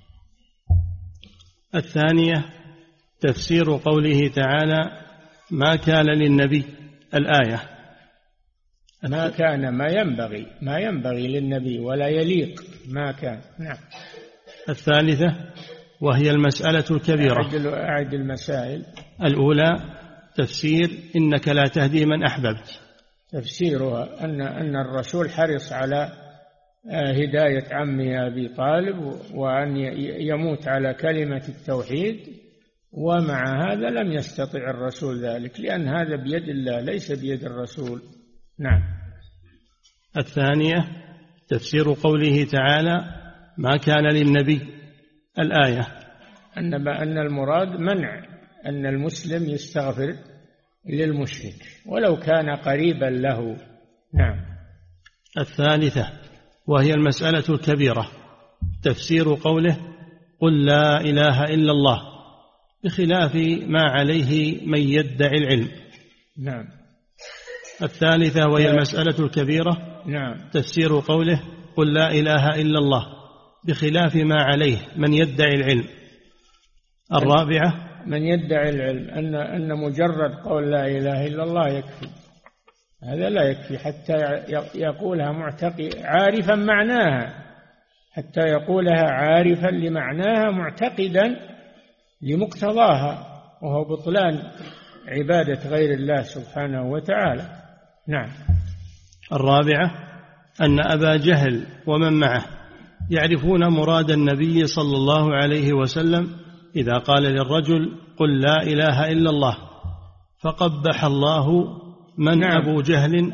الثانية تفسير قوله تعالى: ما كان للنبي. الآية: ما كان، ما ينبغي للنبي ولا يليق، ما كان. نعم. الثالثة وهي المسألة الكبيرة. أعد المسائل. الأولى تفسير إنك لا تهدي من أحببت. تفسيرها أن الرسول حرص على هداية عمه أبي طالب، وأن يموت على كلمة التوحيد، ومع هذا لم يستطع الرسول ذلك، لأن هذا بيد الله ليس بيد الرسول. نعم. الثانية تفسير قوله تعالى: ما كان للنبي. الآية: أن المراد منع أن المسلم يستغفر للمشرك ولو كان قريبا له. نعم. الثالثة وهي المسألة الكبيرة، تفسير قوله: قل لا إله إلا الله، بخلاف ما عليه من يدعي العلم. نعم. الثالثة وهي المسألة الكبيرة. نعم. تفسير قوله: قل لا إله إلا الله، بخلاف ما عليه من يدعي العلم. الرابعة: من يدعي العلم أن مجرد قول لا إله إلا الله يكفي. هذا لا يكفي حتى يقولها عارفا معناها، حتى يقولها عارفا لمعناها معتقدا لمقتضاها، وهو بطلان عبادة غير الله سبحانه وتعالى. نعم. الرابعة أن أبا جهل ومن معه يعرفون مراد النبي صلى الله عليه وسلم إذا قال للرجل: قل لا إله إلا الله، فقبح الله من. نعم. أبو جهل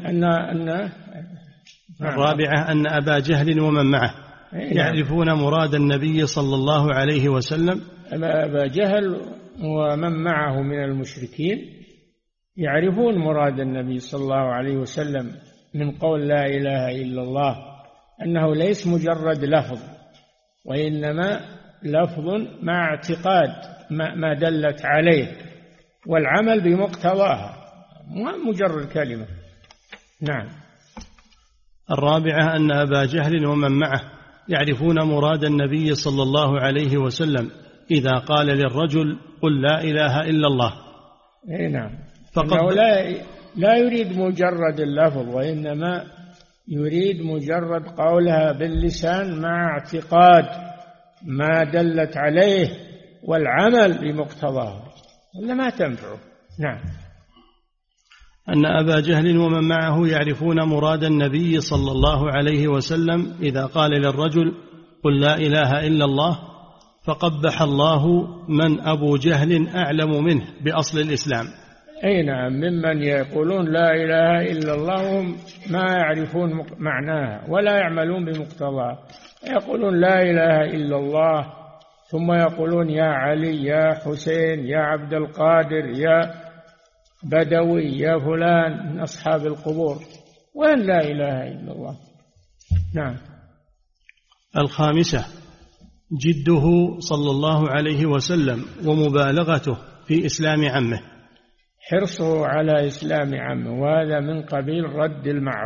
الرابعة أن أبا جهل ومن معه يعرفون مراد النبي صلى الله عليه وسلم. أبا جهل ومن معه من المشركين يعرفون مراد النبي صلى الله عليه وسلم من قول لا إله إلا الله، أنه ليس مجرد لفظ، وإنما لفظ مع اعتقاد ما دلت عليه والعمل بمقتضاها، مجرد كلمة. نعم. الرابعة أن أبا جهل ومن معه يعرفون مراد النبي صلى الله عليه وسلم إذا قال للرجل: قل لا إله إلا الله. نعم. فإنه لا يريد مجرد اللفظ، وإنما يريد مجرد قولها باللسان مع اعتقاد ما دلت عليه والعمل بمقتضاه، ولا ما تنفعه. نعم. أن أبا جهل ومن معه يعرفون مراد النبي صلى الله عليه وسلم إذا قال للرجل: قل لا إله إلا الله، فقبح الله من أبو جهل أعلم منه بأصل الإسلام. أي نعم، ممن يقولون لا إله إلا الله وهم ما يعرفون معناها ولا يعملون بمقتضاها. يقولون لا إله إلا الله، ثم يقولون يا علي، يا حسين، يا عبد القادر، يا بدوي، يا فلان من أصحاب القبور، وين لا إله إلا الله. نعم. الخامسة جده صلى الله عليه وسلم ومبالغته في إسلام عمه. حرصه على إسلام عمه، وهذا من قبيل رد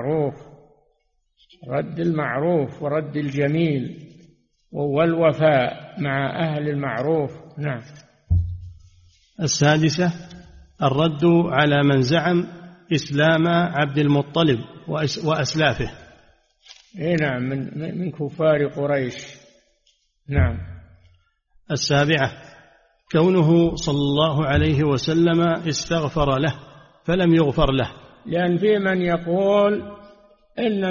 المعروف ورد الجميل والوفاء مع أهل المعروف. نعم. السادسة الرد على من زعم إسلام عبد المطلب وأسلافه. نعم، من كفار قريش. نعم. السابعة كونه صلى الله عليه وسلم استغفر له فلم يغفر له، لأن في من يقول إن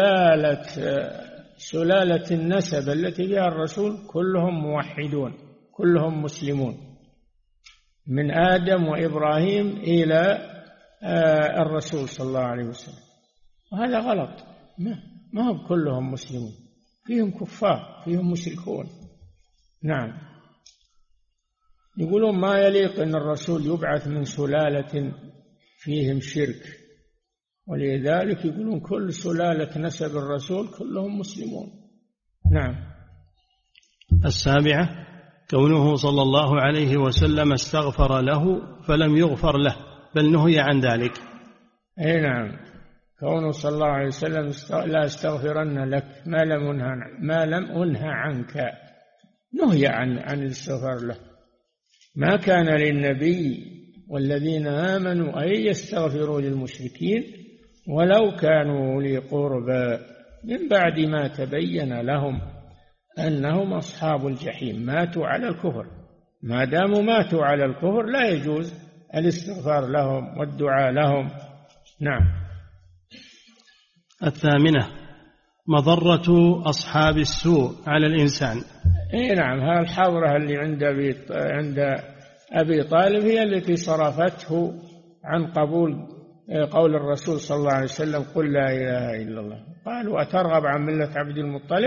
سلالة النسب التي فيها الرسول كلهم موحدون، كلهم مسلمون، من آدم وإبراهيم إلى الرسول صلى الله عليه وسلم، وهذا غلط. ما هم كلهم مسلمون، فيهم كفار، فيهم مشركون. نعم. يقولون ما يليق أن الرسول يبعث من سلالة فيهم شرك، ولذلك يقولون كل سلالة نسب الرسول كلهم مسلمون. نعم. السابعة كونه صلى الله عليه وسلم استغفر له فلم يغفر له بل نهي عن ذلك. نعم، كونه صلى الله عليه وسلم لا استغفرن لك ما لم أنهى عنك، نهي عن الاستغفار له. ما كان للنبي والذين آمنوا أن يستغفروا للمشركين ولو كانوا أولي قربى من بعد ما تبين لهم أنهم أصحاب الجحيم، ماتوا على الكفر. ما داموا ماتوا على الكفر لا يجوز الاستغفار لهم والدعاء لهم. نعم. الثامنة مضرة أصحاب السوء على الإنسان. نعم، هذه الحضرة اللي عند أبي طالب هي التي صرفته عن قبول قول الرسول صلى الله عليه وسلم قل لا إله إلا الله. قالوا أترغب عن ملة عبد المطلب؟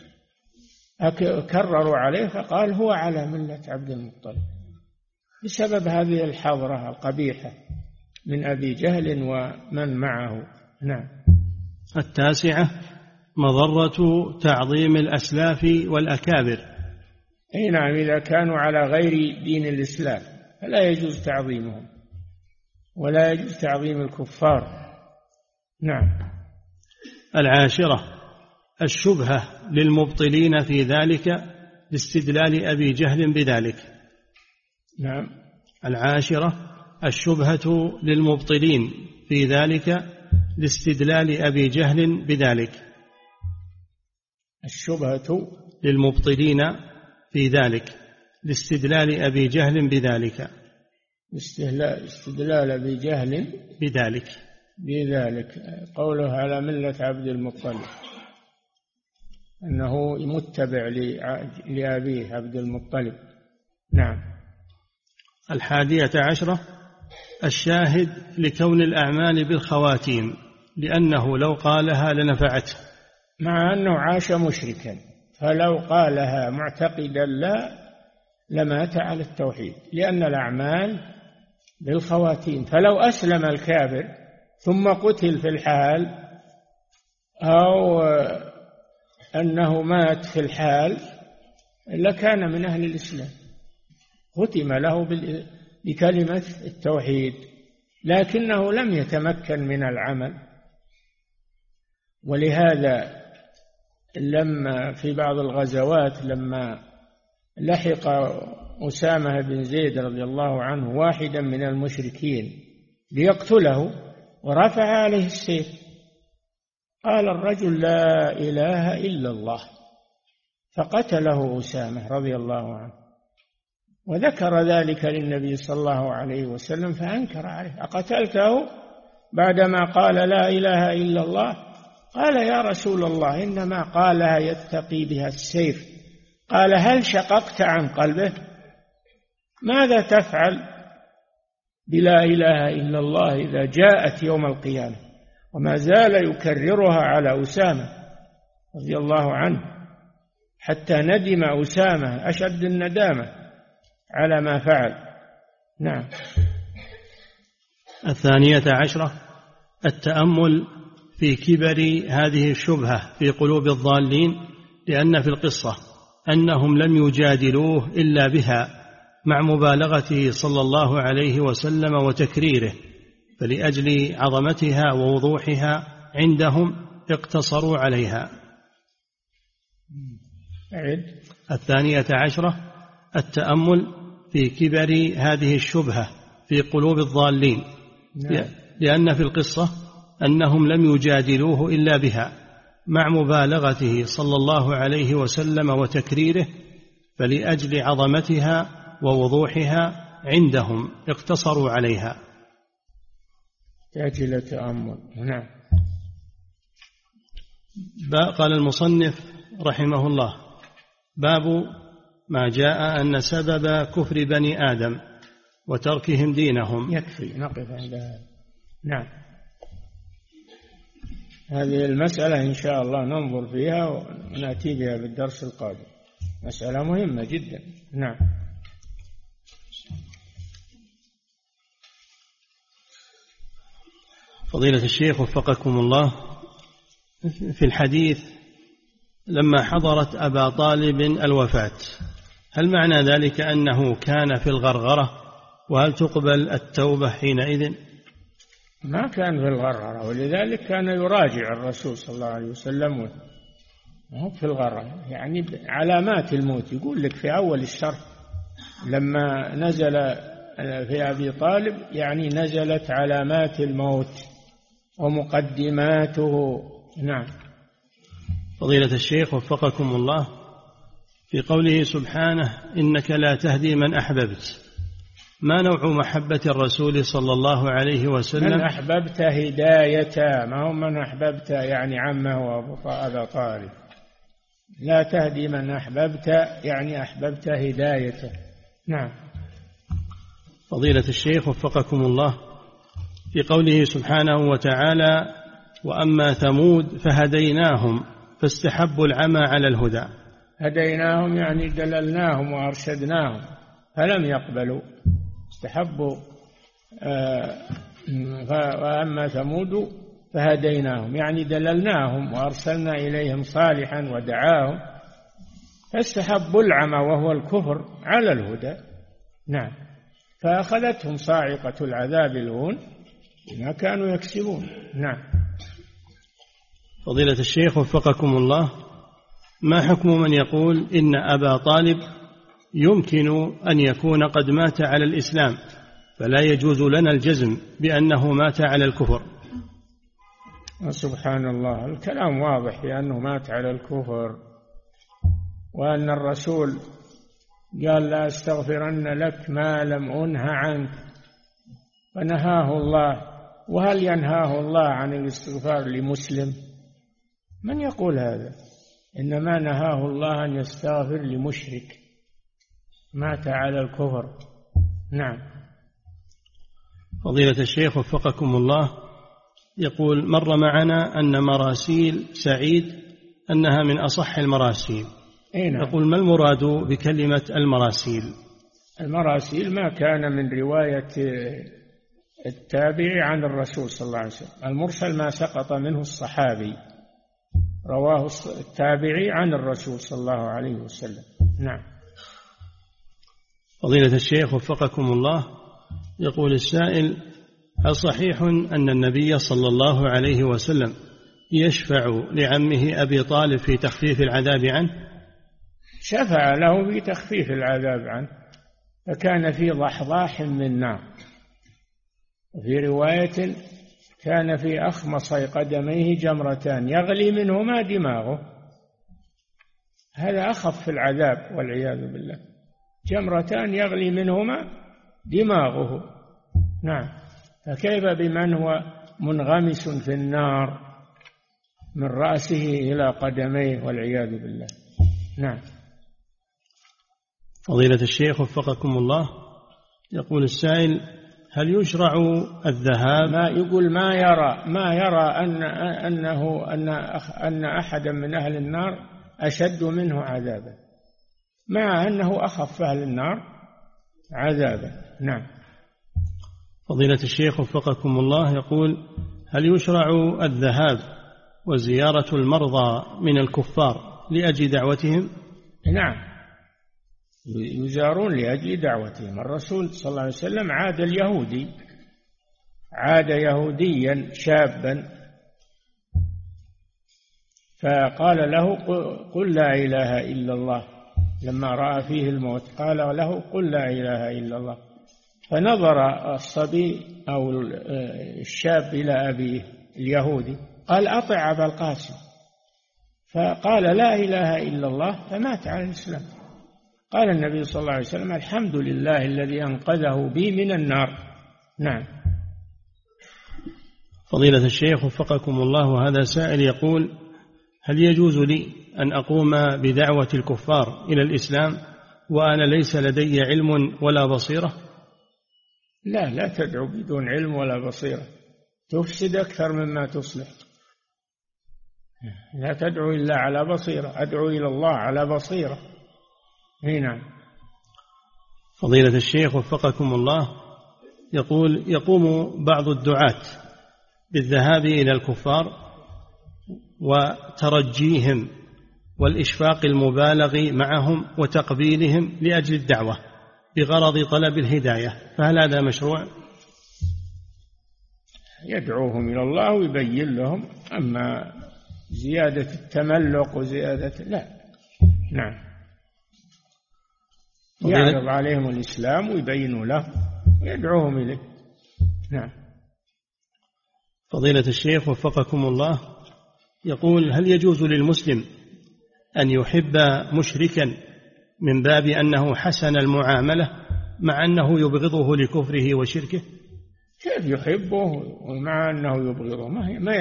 كرروا عليه فقال هو على ملة عبد المطلب، بسبب هذه الحضرة القبيحة من أبي جهل ومن معه. نعم. التاسعة مضرة تعظيم الأسلاف والأكابر. نعم، إذا كانوا على غير دين الإسلام فلا يجوز تعظيمهم، ولا يجوز تعظيم الكفار. نعم. العاشرة الشبهة للمبطلين في ذلك لاستدلال أبي جهل بذلك. نعم. العاشرة الشبهة للمبطلين في ذلك لاستدلال أبي جهل بذلك. الشبهة للمبطلين في ذلك لاستدلال أبي جهل بذلك. استدلال أبي جهل بذلك قوله على ملة عبد المطلب، أنه متبع لأبيه عبد المطلب. نعم. الحادية عشرة الشاهد لكون الأعمال بالخواتيم، لأنه لو قالها لنفعته، مع أنه عاش مشركا، فلو قالها معتقدا لمات على التوحيد، لأن الأعمال بالخواتيم. فلو أسلم الكافر ثم قتل في الحال، أو أنه مات في الحال، لكان من أهل الإسلام، ختم له بكلمة التوحيد، لكنه لم يتمكن من العمل. ولهذا لما في بعض الغزوات لما لحق أسامة بن زيد رضي الله عنه واحدا من المشركين ليقتله ورفع عليه السيف، قال الرجل لا إله إلا الله، فقتله أسامة رضي الله عنه، وذكر ذلك للنبي صلى الله عليه وسلم فأنكر عليه، أقتلته بعدما قال لا إله إلا الله؟ قال يا رسول الله إنما قالها يتقي بها السيف. قال هل شققت عن قلبه؟ ماذا تفعل بلا إله إلا الله إذا جاءت يوم القيامة؟ وما زال يكررها على أسامة رضي الله عنه حتى ندم أسامة أشد الندامة على ما فعل. نعم. الثانية عشرة التأمل في كبر هذه الشبهة في قلوب الضالين، لأن في القصة أنهم لم يجادلوه إلا بها مع مبالغته صلى الله عليه وسلم وتكريره، فلأجل عظمتها ووضوحها عندهم اقتصروا عليها. 12 التأمل في كبر هذه الشبهة في قلوب الضالين، لأن في القصة أنهم لم يجادلوه إلا بها مع مبالغته صلى الله عليه وسلم وتكريره، فلأجل عظمتها ووضوحها عندهم اقتصروا عليها. تأجيل تأمل. نعم. قال المصنف رحمه الله: باب ما جاء أن سبب كفر بني آدم وتركهم دينهم. يكفي نقف عند هذا. نعم. هذه المسألة إن شاء الله ننظر فيها ونأتي بها بالدرس القادم، مسألة مهمة جدا. نعم. فضيلة الشيخ وفقكم الله، في الحديث لما حضرت أبا طالب الوفاة، هل معنى ذلك أنه كان في الغرغرة؟ وهل تقبل التوبة حينئذ؟ ما كان في الغرغرة، ولذلك كان يراجع الرسول صلى الله عليه وسلم. ما هو في الغرغرة، يعني علامات الموت. يقول لك في أول الشرح لما نزل في أبي طالب يعني نزلت علامات الموت ومقدماته. نعم. فضيلة الشيخ وفقكم الله، في قوله سبحانه: إنك لا تهدي من أحببت، ما نوع محبة الرسول صلى الله عليه وسلم؟ من أحببت هدايته، ما هو من أحببت يعني عمه وأبا طالب. لا تهدي من أحببت يعني أحببت هدايته. نعم. فضيلة الشيخ وفقكم الله، في قوله سبحانه وتعالى: وأما ثمود فهديناهم فاستحبوا العمى على الهدى. هديناهم يعني دللناهم وأرشدناهم فلم يقبلوا، استحبوا. وأما ثمود فهديناهم يعني دللناهم وأرسلنا إليهم صالحا ودعاهم، فاستحبوا العمى وهو الكفر على الهدى. نعم. فأخذتهم صاعقة العذاب الهون بما كانوا يكسبون. نعم. فضيلة الشيخ وفقكم الله، ما حكم من يقول إن أبا طالب يمكن أن يكون قد مات على الإسلام، فلا يجوز لنا الجزم بأنه مات على الكفر؟ سبحان الله، الكلام واضح بأنه مات على الكفر، وأن الرسول قال: لا أستغفرن لك ما لم أنه عنك، فنهاه الله. وهل ينهاه الله عن الاستغفار لمسلم؟ من يقول هذا؟ إنما نهاه الله أن يستغفر لمشرك مات على الكفر. نعم. فضيلة الشيخ وفقكم الله، يقول: مر معنا أن مراسيل سعيد أنها من أصح المراسيل. نعم. يقول: ما المراد بكلمة المراسيل؟ المراسيل ما كان من رواية التابعي عن الرسول صلى الله عليه وسلم. المرسل ما سقط منه الصحابي، رواه التابعي عن الرسول صلى الله عليه وسلم. نعم. فضيلة الشيخ وفقكم الله، يقول السائل: هل صحيح أن النبي صلى الله عليه وسلم يشفع لعمه أبي طالب في تخفيف العذاب عنه؟ شفع له في تخفيف العذاب عنه، فكان في ضحضاح من نار. وفي رواية كان في أخمصي قدميه جمرتان يغلي منهما دماغه. هذا أخف العذاب والعياذ بالله، جمرتان يغلي منهما دماغه. نعم. فكيف بمن هو منغمس في النار من رأسه إلى قدميه والعياذ بالله. نعم. فضيلة الشيخ وفقكم الله، يقول السائل: هل يشرع الذهاب؟ ما يرى أن أحدا من أهل النار أشد منه عذابا، مع أنه أخف أهل النار عذابا. نعم. فضيلة الشيخ وفقكم الله، يقول: هل يشرع الذهاب وزيارة المرضى من الكفار لأجل دعوتهم؟ نعم، يزارون لأجل دعوتهم. الرسول صلى الله عليه وسلم عاد يهوديا شابا فقال له قل لا إله إلا الله. لما رأى فيه الموت قال له قل لا إله إلا الله. فنظر الصبي أو الشاب إلى أبيه اليهودي قال أطع أبا القاسم، فقال لا إله إلا الله فمات على الإسلام. قال النبي صلى الله عليه وسلم الحمد لله الذي أنقذه بي من النار. نعم. فضيلة الشيخ وفقكم الله، هذا سائل يقول هل يجوز لي أن أقوم بدعوة الكفار إلى الإسلام وأنا ليس لدي علم ولا بصيرة؟ لا تدعو بدون علم ولا بصيرة، تفسد أكثر مما تصلح. لا تدعو إلا على بصيرة، أدعو إلى الله على بصيرة. هنا فضيلة الشيخ وفقكم الله، يقوم بعض الدعاة بالذهاب إلى الكفار وترجيهم والإشفاق المبالغ معهم وتقبيلهم لأجل الدعوة بغرض طلب الهداية، فهل هذا مشروع؟ يدعوهم إلى الله ويبين لهم، أما زيادة التملق وزيادة لا. نعم، يعرض عليهم الإسلام ويبين له ويدعوهم إليه. نعم. فضيلة الشيخ وفقكم الله، يقول هل يجوز للمسلم أن يحب مشركا من باب أنه حسن المعاملة مع أنه يبغضه لكفره وشركه؟ كيف يحبه ومع أنه يبغضه؟ ما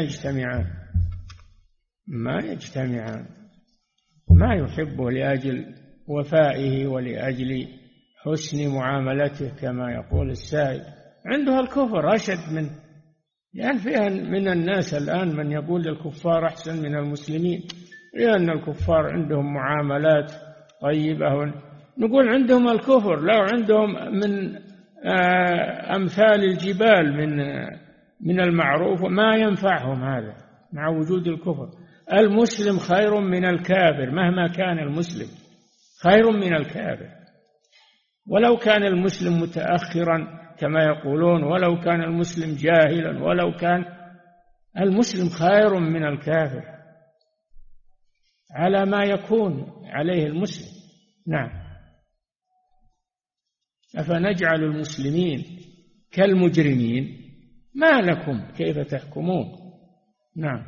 يجتمعان. ما يحبه لأجل وفائه ولأجل حسن معاملته كما يقول السائل. عنده الكفر أشد منه، لأن فيها من الناس الآن من يقول الكفار أحسن من المسلمين، لأن الكفار عندهم معاملات طيبة. نقول عندهم الكفر، لو عندهم من أمثال الجبال من المعروف ما ينفعهم هذا مع وجود الكفر. المسلم خير من الكافر، مهما كان المسلم خير من الكافر، ولو كان المسلم متأخرا كما يقولون، ولو كان المسلم جاهلا، ولو كان المسلم خير من الكافر على ما يكون عليه المسلم. نعم. أفنجعل المسلمين كالمجرمين؟ ما لكم كيف تحكمون؟ نعم.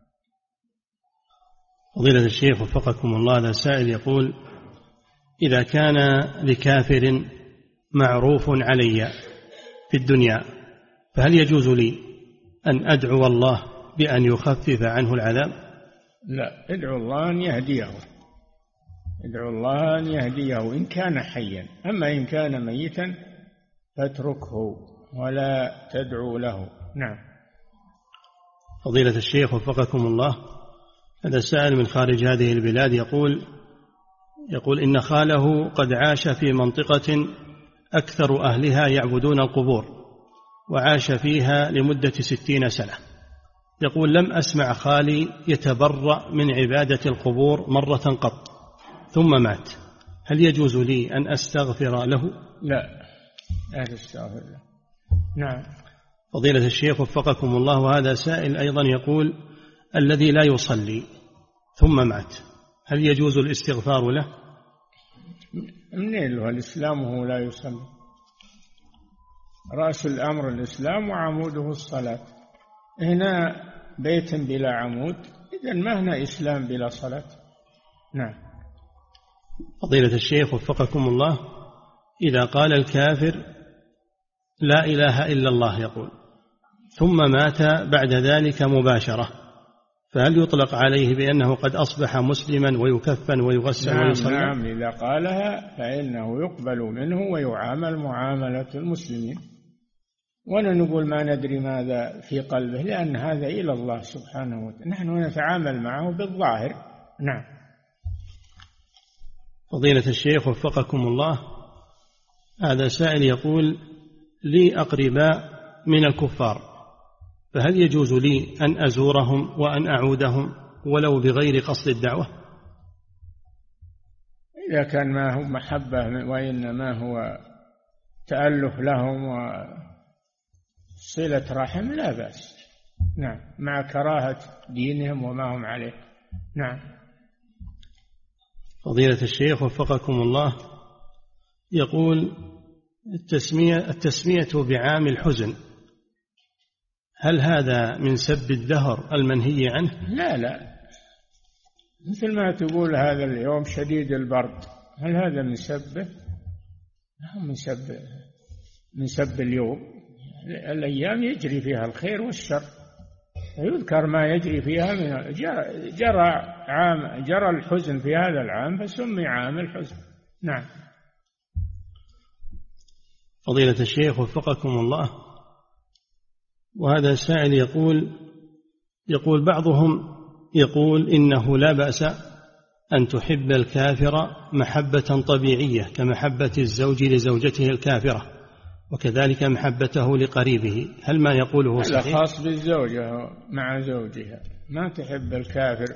فضيلة الشيخ وفقكم الله، هذا سائل يقول إذا كان لكافر معروف علي في الدنيا فهل يجوز لي أن أدعو الله بأن يخفف عنه العذاب؟ لا، ادعو الله أن يهديه، ادعو الله أن يهديه إن كان حيا. أما إن كان ميتا فاتركه ولا تدعو له. نعم. فضيلة الشيخ وفقكم الله، هذا السائل من خارج هذه البلاد يقول إن خاله قد عاش في منطقة أكثر أهلها يعبدون القبور وعاش فيها لمدة 60 سنة. يقول لم أسمع خالي يتبرأ من عبادة القبور مرة قط ثم مات، هل يجوز لي أن أستغفر له؟ لا تستغفر له. نعم. فضيلة الشيخ وفقكم الله، وهذا سائل أيضا يقول الذي لا يصلي ثم مات هل يجوز الاستغفار له؟ منين له الإسلام وهو لا يصلي؟ رأس الأمر الإسلام وعموده الصلاة. هنا بيت بلا عمود، إذن ما هنا إسلام بلا صلاة. نعم. فضيلة الشيخ وفقكم الله، إذا قال الكافر لا إله إلا الله يقول ثم مات بعد ذلك مباشرة، فهل يطلق عليه بأنه قد أصبح مسلما ويكفن ويغسل ويصلى؟ نعم، إذا قالها فإنه يقبل منه ويعامل معاملة المسلمين، ولا نقول ما ندري ماذا في قلبه، لأن هذا إلى الله سبحانه وتعالى، نحن نتعامل معه بالظاهر. نعم. فضيلة الشيخ وفقكم الله، هذا سائل يقول لي أقرباء من الكفار، فهل يجوز لي أن أزورهم وأن أعودهم ولو بغير قصد الدعوة؟ إذا كان ما هو محبة وإنما هو تألف لهم وصلة رحم لا بأس. نعم، مع كراهة دينهم وما هم عليه. نعم. فضيلة الشيخ وفقكم الله، يقول التسمية بعام الحزن، هل هذا من سب الدهر المنهي عنه؟ لا، مثل ما تقول هذا اليوم شديد البرد، هل هذا من سبه؟ لا، من سب اليوم. الأيام يجري فيها الخير والشر، يذكر ما يجري فيها من جرى الحزن في هذا العام فسمي عام الحزن. نعم. فضيلة الشيخ وفقكم الله، وهذا سائل يقول بعضهم يقول إنه لا بأس أن تحب الكافر محبة طبيعية كمحبة الزوج لزوجته الكافرة، وكذلك محبته لقريبه، هل ما يقوله صحيح؟ هذا خاص بالزوجة مع زوجها، ما تحب الكافر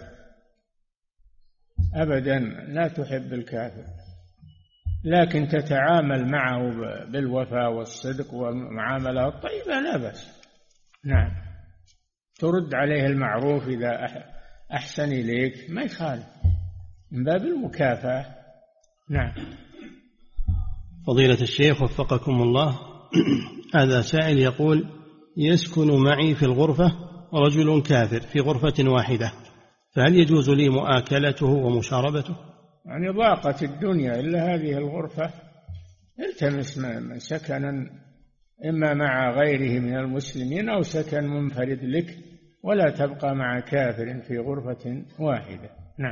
أبدا، لا تحب الكافر، لكن تتعامل معه بالوفاء والصدق والمعاملة الطيبة لا بأس. نعم، ترد عليه المعروف إذا أحسن إليك ما يخالف، من باب المكافأة. نعم. فضيلة الشيخ وفقكم الله، هذا سائل يقول يسكن معي في الغرفة رجل كافر في غرفة واحدة، فهل يجوز لي مؤاكلته ومشاربته؟ يعني ضاقت الدنيا إلا هذه الغرفة، التمس سكنا إما مع غيره من المسلمين أو سكن منفرد لك، ولا تبقى مع كافر في غرفة واحدة. نعم.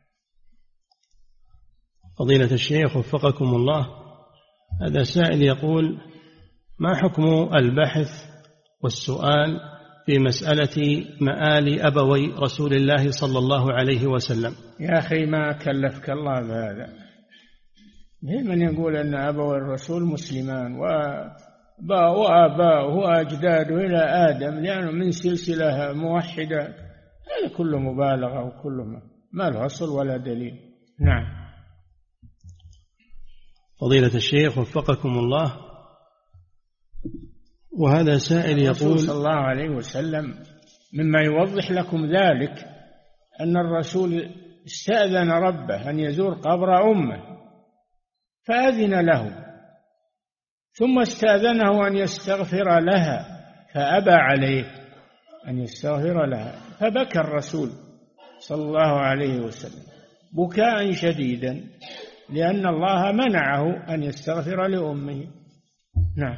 فضيلة الشيخ وفقكم الله، هذا سائل يقول ما حكم البحث والسؤال في مسألة مآل أبوي رسول الله صلى الله عليه وسلم؟ يا أخي ما كلفك الله بهذا، من يقول أن أبوي الرسول مسلمان وآباؤه وأجداده إلى آدم لأنه من سلسلة موحدة، هذا كله مبالغة وكله ما له أصل ولا دليل. نعم. فضيلة الشيخ وفقكم الله، وهذا سائل يقول صلى الله عليه وسلم مما يوضح لكم ذلك أن الرسول استأذن ربه أن يزور قبر أمه فأذن له، ثم استأذنه أن يستغفر لها فأبى عليه أن يستغفر لها، فبكى الرسول صلى الله عليه وسلم بكاء شديدا لأن الله منعه أن يستغفر لأمه. نعم.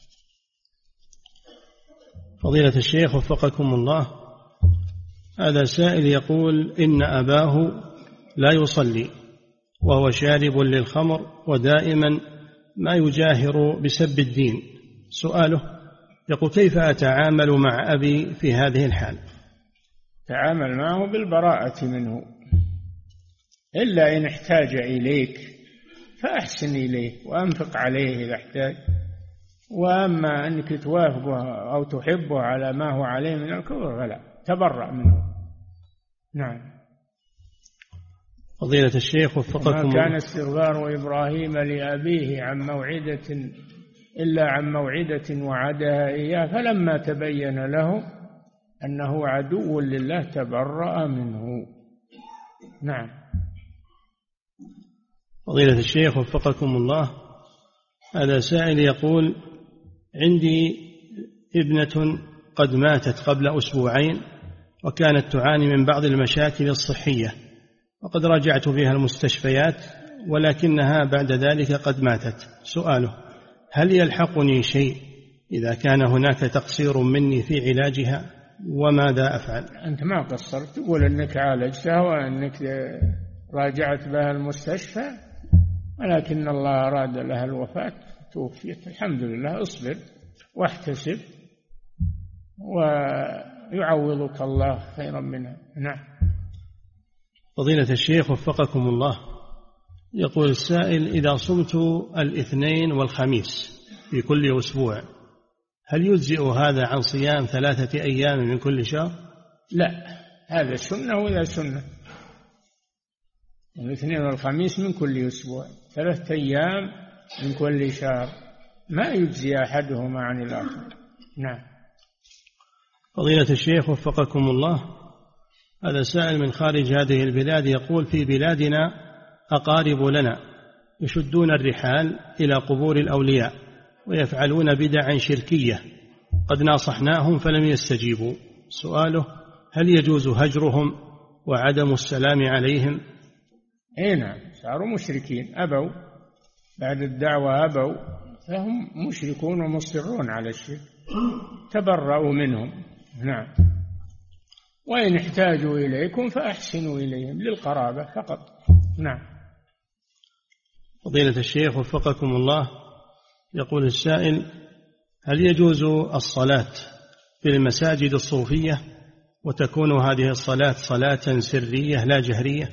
فضيلة الشيخ وفقكم الله، هذا سائل يقول إن أباه لا يصلي وهو شارب للخمر ودائما ما يجاهر بسب الدين، سؤاله يقول كيف أتعامل مع أبي في هذه الحال؟ تعامل معه بالبراءة منه، إلا إن احتاج إليك فأحسن إليه وأنفق عليه إذا احتاج، وأما أنك توافقه أو تحبه على ما هو عليه من الكفر فلا، تبرأ منه. نعم. فضيلة الشيخ وفقكم، ما كان استغفار إبراهيم لأبيه عن موعدة إلا عن موعدة وعدها إياه فلما تبين له أنه عدو لله تبرأ منه. نعم. فضيلة الشيخ وفقكم الله، هذا سائل يقول عندي ابنة قد ماتت قبل أسبوعين وكانت تعاني من بعض المشاكل الصحية، وقد راجعت بها المستشفيات ولكنها بعد ذلك قد ماتت، سؤاله هل يلحقني شيء إذا كان هناك تقصير مني في علاجها وماذا أفعل؟ أنت ما قصرت، تقول أنك عالجتها وأنك راجعت بها المستشفى، ولكن الله أراد لها الوفاة توفيت، الحمد لله، اصبر واحتسب ويعوضك الله خيرا منها. نعم. فضيلة الشيخ وفقكم الله، يقول السائل إذا صمت الاثنين والخميس في كل أسبوع هل يجزئ هذا عن صيام 3 أيام من كل شهر؟ لا، هذا سنة وإذا سنة، الاثنين والخميس من كل أسبوع، 3 أيام من كل شهر، ما يجزي أحدهما عن الآخر. نعم. فضيلة الشيخ وفقكم الله، هذا سائل من خارج هذه البلاد يقول: في بلادنا أقارب لنا يشدون الرحال إلى قبور الأولياء ويفعلون بدعا شركية، قد ناصحناهم فلم يستجيبوا. سؤاله: هل يجوز هجرهم وعدم السلام عليهم؟ نعم، صاروا مشركين، أبوا بعد الدعوة، أبوا، فهم مشركون ومصرون على الشرك، تبرأوا منهم. نعم. وإن احتاجوا إليكم فأحسنوا إليهم للقرابة فقط. نعم. فضيلة الشيخ وفقكم الله، يقول السائل: هل يجوز الصلاة في المساجد الصوفية وتكون هذه الصلاة صلاة سرية لا جهرية؟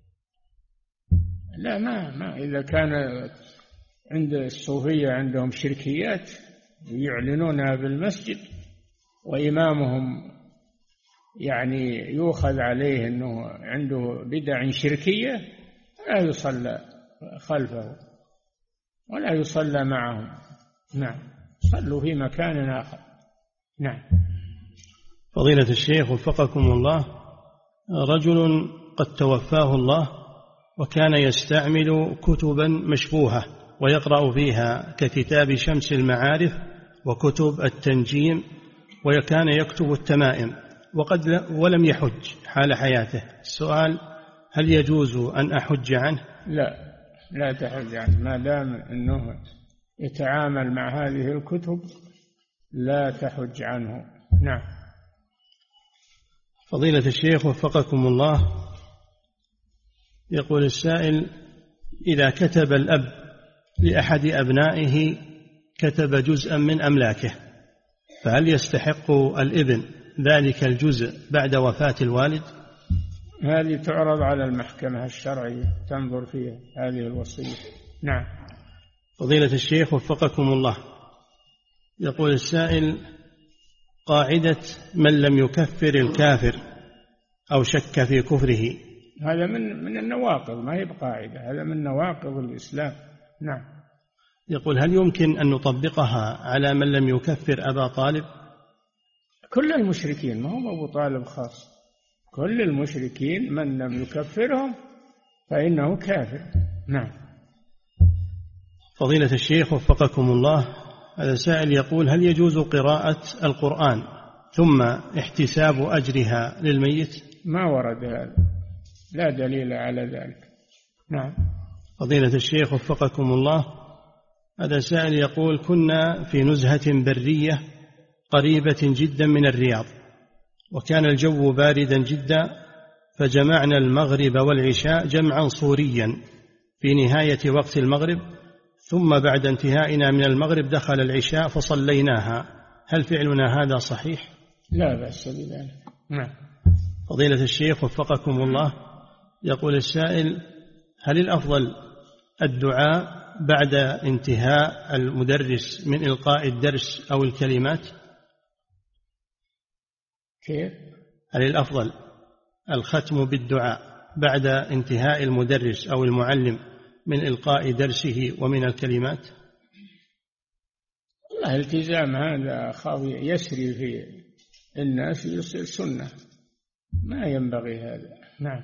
لا، ما إذا كان عند الصوفية عندهم شركيات يعلنونها بالمسجد وإمامهم يعني يؤخذ عليه أنه عنده بدع شركية، لا يصلى خلفه ولا يصلى معهم. نعم، صلوا في مكان آخر. نعم. فضيلة الشيخ وفقكم الله، رجل قد توفاه الله وكان يستعمل كتبا مشبوهة ويقرأ فيها ككتاب شمس المعارف وكتب التنجيم، وكان يكتب التمائم ولم يحج حال حياته. السؤال: هل يجوز أن أحج عنه؟ لا تحج عنه، ما دام أنه يتعامل مع هذه الكتب لا تحج عنه. نعم. فضيلة الشيخ وفقكم الله، يقول السائل: إذا كتب الأب لأحد أبنائه كتب جزءا من أملاكه، فهل يستحق الابن ذلك الجزء بعد وفاة الوالد؟ هذه تعرض على المحكمة الشرعية تنظر فيها هذه الوصية. نعم. فضيلة الشيخ وفقكم الله، يقول السائل: قاعدة من لم يكفر الكافر أو شك في كفره، هذا من النواقض، ما هي بقاعدة، هذا من نواقض الإسلام. نعم. يقول: هل يمكن أن نطبقها على من لم يكفر أبا طالب؟ كل المشركين، ما هو أبو طالب خاص، كل المشركين من لم يكفرهم فإنه كافر. نعم. فضيلة الشيخ وفقكم الله، هذا سائل يقول: هل يجوز قراءة القرآن ثم احتساب أجرها للميت؟ ما ورد هذا، لا دليل على ذلك. نعم. فضيلة الشيخ وفقكم الله، هذا سائل يقول: كنا في نزهة برية قريبة جدا من الرياض، وكان الجو باردا جدا، فجمعنا المغرب والعشاء جمعا صوريا في نهاية وقت المغرب، ثم بعد انتهائنا من المغرب دخل العشاء فصليناها، هل فعلنا هذا صحيح؟ لا بأس بذلك. نعم. فضيلة الشيخ وفقكم الله، يقول السائل: هل الأفضل الدعاء بعد انتهاء المدرس من إلقاء الدرس أو الكلمات؟ كيف؟ هل الأفضل الختم بالدعاء بعد انتهاء المدرس أو المعلم من إلقاء درسه ومن الكلمات؟ والله التزام هذا خاوي يسري في الناس، يصير سنة، ما ينبغي هذا. نعم.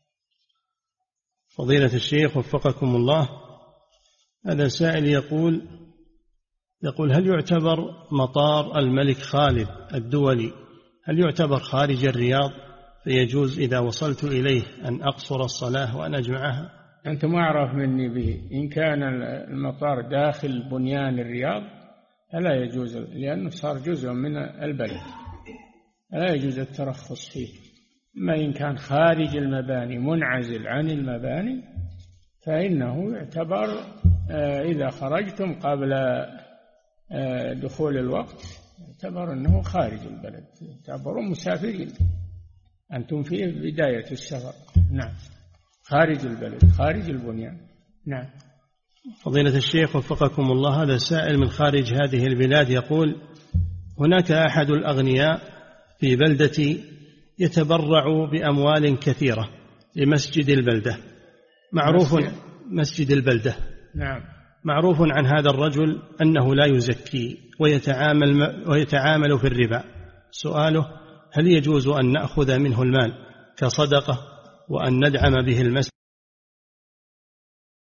فضيلة الشيخ وفقكم الله، هذا سائل يقول: هل يعتبر مطار الملك خالد الدولي هل يعتبر خارج الرياض، فيجوز إذا وصلت إليه أن أقصر الصلاة وأن أجمعها؟ أنت ما أعرف مني به. إن كان المطار داخل بنيان الرياض فلا يجوز، لأنه صار جزء من البلد، لا يجوز الترخص فيه. ما إن كان خارج المباني منعزل عن المباني فإنه يعتبر إذا خرجتم قبل دخول الوقت يعتبر أنه خارج البلد، يعتبرون مسافرين، أنتم في بداية السفر. نعم. خارج البلد، خارج البنيان. نعم. فضيلة الشيخ وفقكم الله، هذا سائل من خارج هذه البلاد يقول: هناك أحد الأغنياء في بلدتي يتبرع بأموال كثيرة لمسجد البلدة، معروف مسجد البلدة. نعم. معروف عن هذا الرجل أنه لا يزكي ويتعامل في الربا. سؤاله: هل يجوز أن نأخذ منه المال كصدقة وأن ندعم به المسجد